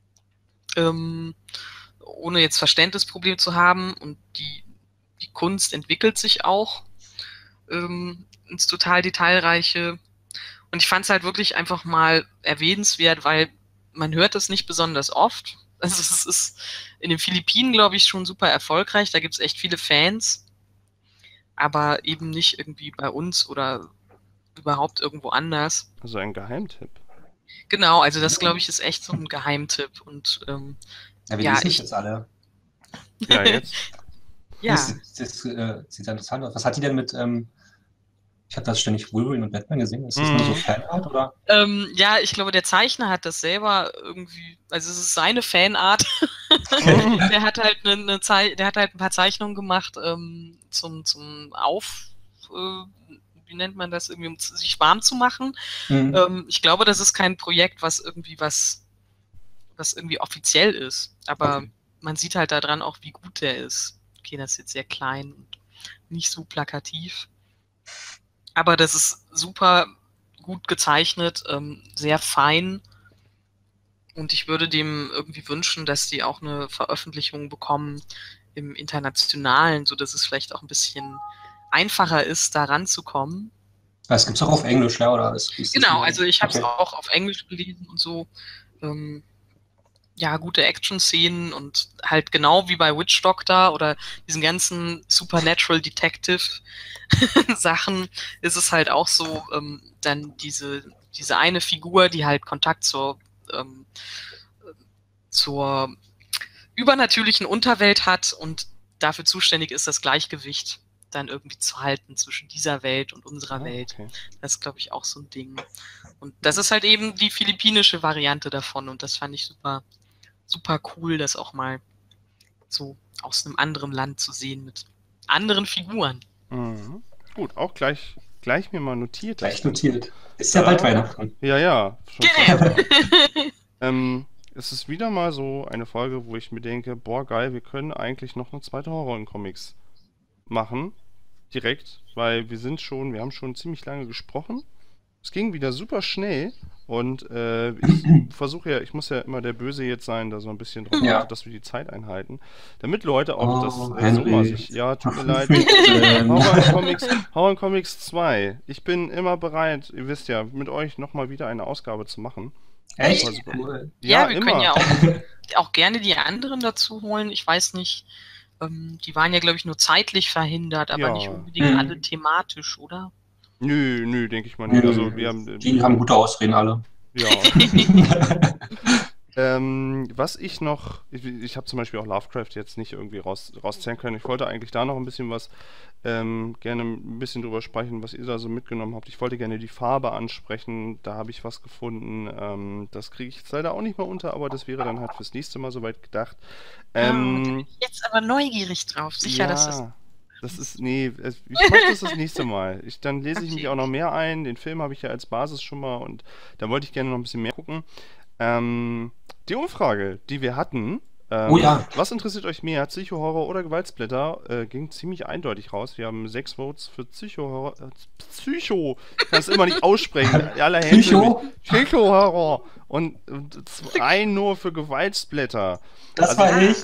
ohne jetzt Verständnisproblem zu haben. Und die Kunst entwickelt sich auch ins total Detailreiche. Und ich fand es halt wirklich einfach mal erwähnenswert, weil man hört es nicht besonders oft. Also es ist in den Philippinen, glaube ich, schon super erfolgreich. Da gibt es echt viele Fans, aber eben nicht irgendwie bei uns oder überhaupt irgendwo anders. Also ein Geheimtipp. Genau, also das, glaube ich, ist echt so ein Geheimtipp. Und ja, wir lesen jetzt alle. Ja, jetzt. Ja. Das sieht interessant aus. Was hat die denn mit, ich habe das ständig Wolverine und Batman gesehen, ist das nur so Fanart, oder? Ja, ich glaube, der Zeichner hat das selber irgendwie, also es ist seine Fanart. Der hat halt der hat halt ein paar Zeichnungen gemacht zum wie nennt man das, irgendwie, um sich warm zu machen. Ich glaube, das ist kein Projekt, was irgendwie offiziell ist. Aber man sieht halt daran auch, wie gut der ist. Okay, das ist jetzt sehr klein und nicht so plakativ. Aber das ist super gut gezeichnet, sehr fein. Und ich würde dem irgendwie wünschen, dass die auch eine Veröffentlichung bekommen im Internationalen, sodass es vielleicht auch ein bisschen einfacher ist, da ranzukommen. Das gibt es auch auf Englisch, ja, oder? Genau, also ich habe es auch auf Englisch gelesen und so. Ja, gute Action-Szenen und halt genau wie bei Witch Doctor oder diesen ganzen Supernatural Detective Sachen ist es halt auch so, dann diese eine Figur, die halt Kontakt zur übernatürlichen Unterwelt hat und dafür zuständig ist, das Gleichgewicht dann irgendwie zu halten zwischen dieser Welt und unserer Welt. Okay. Das ist, glaube ich, auch so ein Ding. Und das ist halt eben die philippinische Variante davon und das fand ich super, super cool, das auch mal so aus einem anderen Land zu sehen mit anderen Figuren. Mhm. Gut, auch gleich mir mal notiert. Gleich notiert. Ist ja bald Weihnachten. Ja. Genau. Es ist wieder mal so eine Folge, wo ich mir denke, boah geil, wir können eigentlich noch eine zweite Horror-Comics machen. Direkt, weil wir haben schon ziemlich lange gesprochen. Es ging wieder super schnell und ich muss ja immer der Böse jetzt sein, da so ein bisschen drauf achten, dass wir die Zeit einhalten. Damit Leute auch ja, tut mir leid. Horror Comics 2. Ich bin immer bereit, ihr wisst ja, mit euch nochmal wieder eine Ausgabe zu machen. Echt? Cool. Ja, wir können ja auch gerne die anderen dazu holen. Ich weiß nicht, die waren ja, glaube ich, nur zeitlich verhindert, aber nicht unbedingt alle thematisch, oder? Nö, denke ich mal nicht. Also, die haben gute Ausreden alle. Ja. Was ich noch, ich habe zum Beispiel auch Lovecraft jetzt nicht irgendwie rauszählen können. Ich wollte eigentlich da noch ein bisschen was, gerne ein bisschen drüber sprechen, was ihr da so mitgenommen habt. Ich wollte gerne die Farbe ansprechen, da habe ich was gefunden. Das kriege ich jetzt leider auch nicht mehr unter, aber das wäre dann halt fürs nächste Mal soweit gedacht. Da bin ich jetzt aber neugierig drauf. Sicher, dass das... Das ist, nee, ich mache das nächste Mal. Dann lese ich mich Okay. auch noch mehr ein. Den Film habe ich ja als Basis schon mal und da wollte ich gerne noch ein bisschen mehr gucken. Die Umfrage, die wir hatten, Oh ja. was interessiert euch mehr, Psycho-Horror oder Gewaltsplatter, ging ziemlich eindeutig raus. Wir haben 6 Votes für Psycho-Horror. Psycho! Ich kann es immer nicht aussprechen. Alle Hände Psycho? mit Psycho-Horror. Und 2 nur für Gewaltsplatter. Das war ich.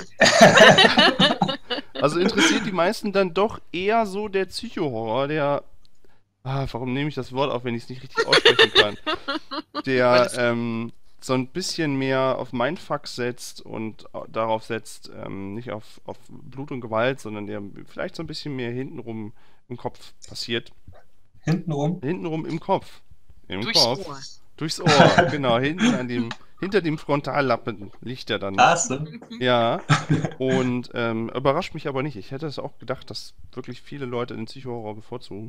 Also interessiert die meisten dann doch eher so der Psycho-Horror, der... warum nehme ich das Wort auf, wenn ich es nicht richtig aussprechen kann? Der so ein bisschen mehr auf Mindfuck setzt und darauf setzt, nicht auf Blut und Gewalt, sondern der vielleicht so ein bisschen mehr hintenrum im Kopf passiert. Hintenrum? Hintenrum im Kopf. Im Durchs Kopf. Ohr. Durchs Ohr, genau. Hinter dem Frontallappen liegt er dann. Ach so. Ja, und überrascht mich aber nicht. Ich hätte es auch gedacht, dass wirklich viele Leute den Psycho-Horror bevorzugen.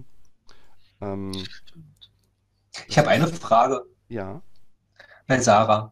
Ich habe eine Frage Ja. bei Sarah.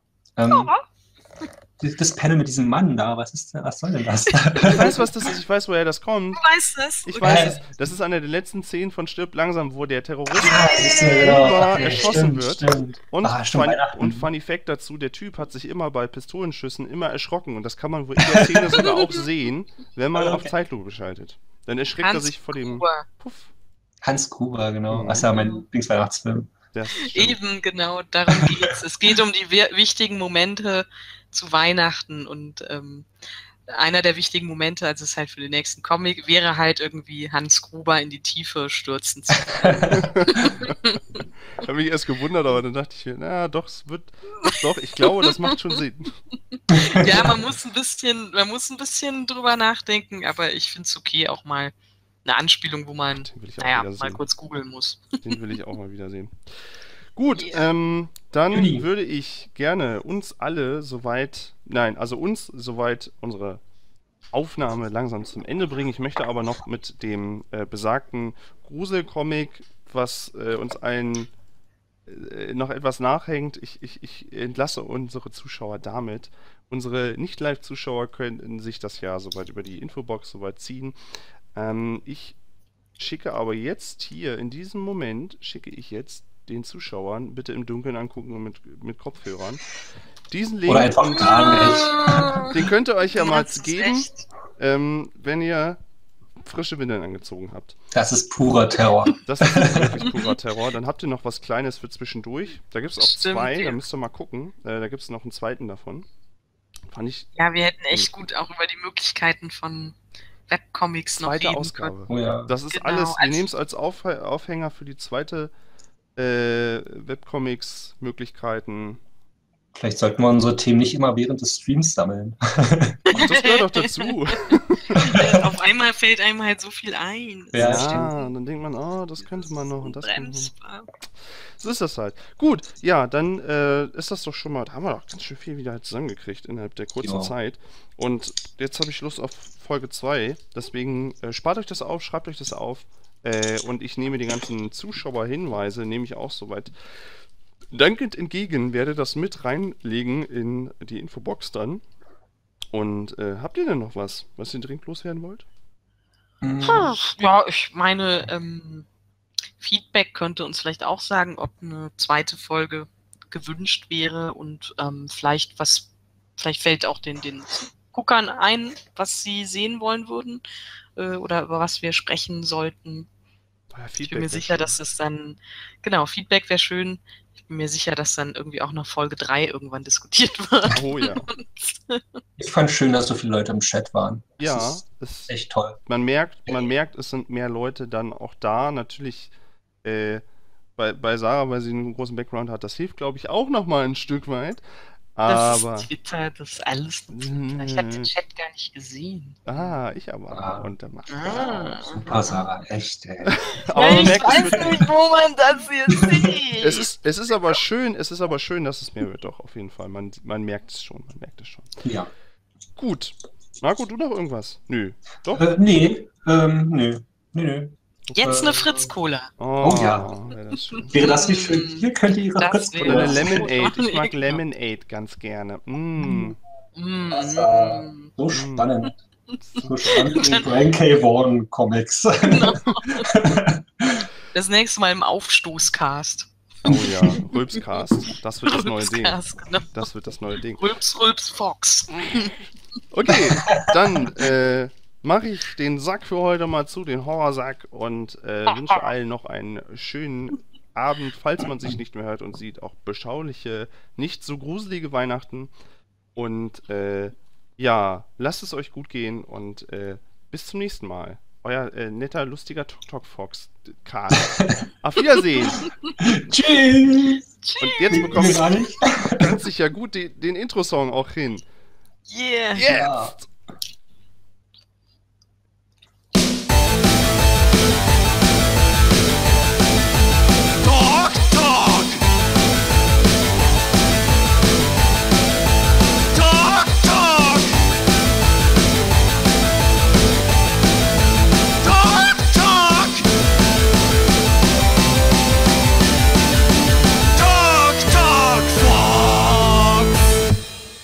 Das Panel mit diesem Mann da, was soll denn das? Ich weiß, was das ist. Ich weiß, woher das kommt. Du weißt es. Ich Okay. weiß es. Das ist eine der letzten Szenen von Stirb langsam, wo der Terrorist Genau. erschossen wird. Stimmt. Und, Stimmt, Weihnachten. und Funny Fact dazu, der Typ hat sich immer bei Pistolenschüssen immer erschrocken. Und das kann man wohl in der Szene sogar auch sehen, wenn man auf Zeitlupe schaltet. Dann erschreckt er Hans sich vor dem Gruber. Puff. Hans Gruber, genau. Mhm. Das ist ja mein Lieblingsweihnachtsfilm. Das stimmt. Eben, genau, darum geht's. Es geht um die wichtigen Momente zu Weihnachten und einer der wichtigen Momente, also es ist halt für den nächsten Comic, wäre halt irgendwie Hans Gruber in die Tiefe stürzen zu Ich habe mich erst gewundert, aber dann dachte ich mir, na doch, doch, ich glaube, das macht schon Sinn. Ja, man muss ein bisschen drüber nachdenken, aber ich finde es okay, auch mal eine Anspielung, wo man, Den will ich auch naja, wieder mal sehen. kurz googeln muss. Den will ich auch mal wieder sehen. Gut, Yeah. dann Juni. würde ich gerne uns soweit unsere Aufnahme langsam zum Ende bringen. Ich möchte aber noch mit dem besagten Gruselcomic, was uns allen noch etwas nachhängt. Ich entlasse unsere Zuschauer damit. Unsere Nicht-Live-Zuschauer können sich das ja soweit über die Infobox soweit ziehen. Ich schicke aber jetzt hier, in diesem Moment, den Zuschauern, bitte im Dunkeln angucken und mit Kopfhörern, diesen Link, Oder einfach und gar nicht. den könnt ihr euch ja Du mal machst es geben, echt. wenn ihr frische Windeln angezogen habt. Das ist purer Terror. Das ist wirklich purer Terror. Dann habt ihr noch was Kleines für zwischendurch. Da gibt es auch Stimmt, 2, ja. da müsst ihr mal gucken. Da gibt es noch einen zweiten davon. Fand ich Ja, wir hätten echt gut auch über die Möglichkeiten von Webcomics noch zweite reden Ausgabe. können. Oh ja. Das ist Genau, alles, wir als- nehmen es als Aufhänger für die zweite Webcomics-Möglichkeiten. Vielleicht sollten wir unsere Themen nicht immer während des Streams sammeln. Ach, das gehört doch dazu. Auf einmal fällt einem halt so viel ein. Ja, Das ist stimmt. Und dann denkt man, oh, das könnte man noch und das könnte man noch. unbremsbar. So ist das halt. Gut, ja, dann ist das doch schon mal, da haben wir doch ganz schön viel wieder halt zusammengekriegt innerhalb der kurzen Ja. Zeit. Und jetzt habe ich Lust auf Folge 2. Deswegen spart euch das auf, schreibt euch das auf. Und ich nehme die ganzen Zuschauerhinweise, nehme ich auch soweit dankend entgegen, werde das mit reinlegen in die Infobox dann. Und habt ihr denn noch was ihr dringend loswerden wollt? Ja, ich meine, Feedback könnte uns vielleicht auch sagen, ob eine zweite Folge gewünscht wäre und vielleicht fällt auch den Guckern ein, was sie sehen wollen würden oder über was wir sprechen sollten. Ja, Ich bin mir sicher, dass es dann, genau, Feedback wäre schön. Ich bin mir sicher, dass dann irgendwie auch nach Folge 3 irgendwann diskutiert wird. Oh ja. Ich fand schön, dass so viele Leute im Chat waren. Das Ja, ist es, echt toll. man merkt, es sind mehr Leute dann auch da. Natürlich bei Sarah, weil sie einen großen Background hat, das hilft, glaube ich, auch nochmal ein Stück weit. Das Aber, ist Twitter, das ist alles Twitter. Ich habe den Chat gar nicht gesehen. ich aber. Ah. Und dann macht Super, Sarah, echt, ey. aber man ich merkt, es weiß wird, nicht, wo man das jetzt sieht. Es ist aber schön, dass es mehr wird, doch, auf jeden Fall. Man merkt es schon, Ja. Gut. Marco, du noch irgendwas? Nö. Doch? Nee. Nö. Jetzt eine Fritz-Cola. Oh ja. Wäre das schön. Wäre das nicht schön? Hier könnt ihr Ihre Das Fritz wäre- Eine oder Lemonade. Ich mag Genau. Lemonade ganz gerne. Das war so spannend. So spannend wie Brian K. Vaughan Comics. Das nächste Mal im Aufstoßcast. Oh ja, Rülpscast. Das wird das neue Ding. Rülpscast, genau. Das wird das neue Ding. Rülps, Fox. Okay, dann mache ich den Sack für heute mal zu, den Horrorsack, und wünsche allen noch einen schönen Abend, falls man sich nicht mehr hört und sieht, auch beschauliche, nicht so gruselige Weihnachten. Und ja, lasst es euch gut gehen und bis zum nächsten Mal. Euer netter, lustiger Tok-Tok-Fox Cast. Auf Wiedersehen! Tschüss! Und jetzt bekomme gar ich nicht. ganz sicher gut den Intro-Song auch hin. Yeah. Jetzt!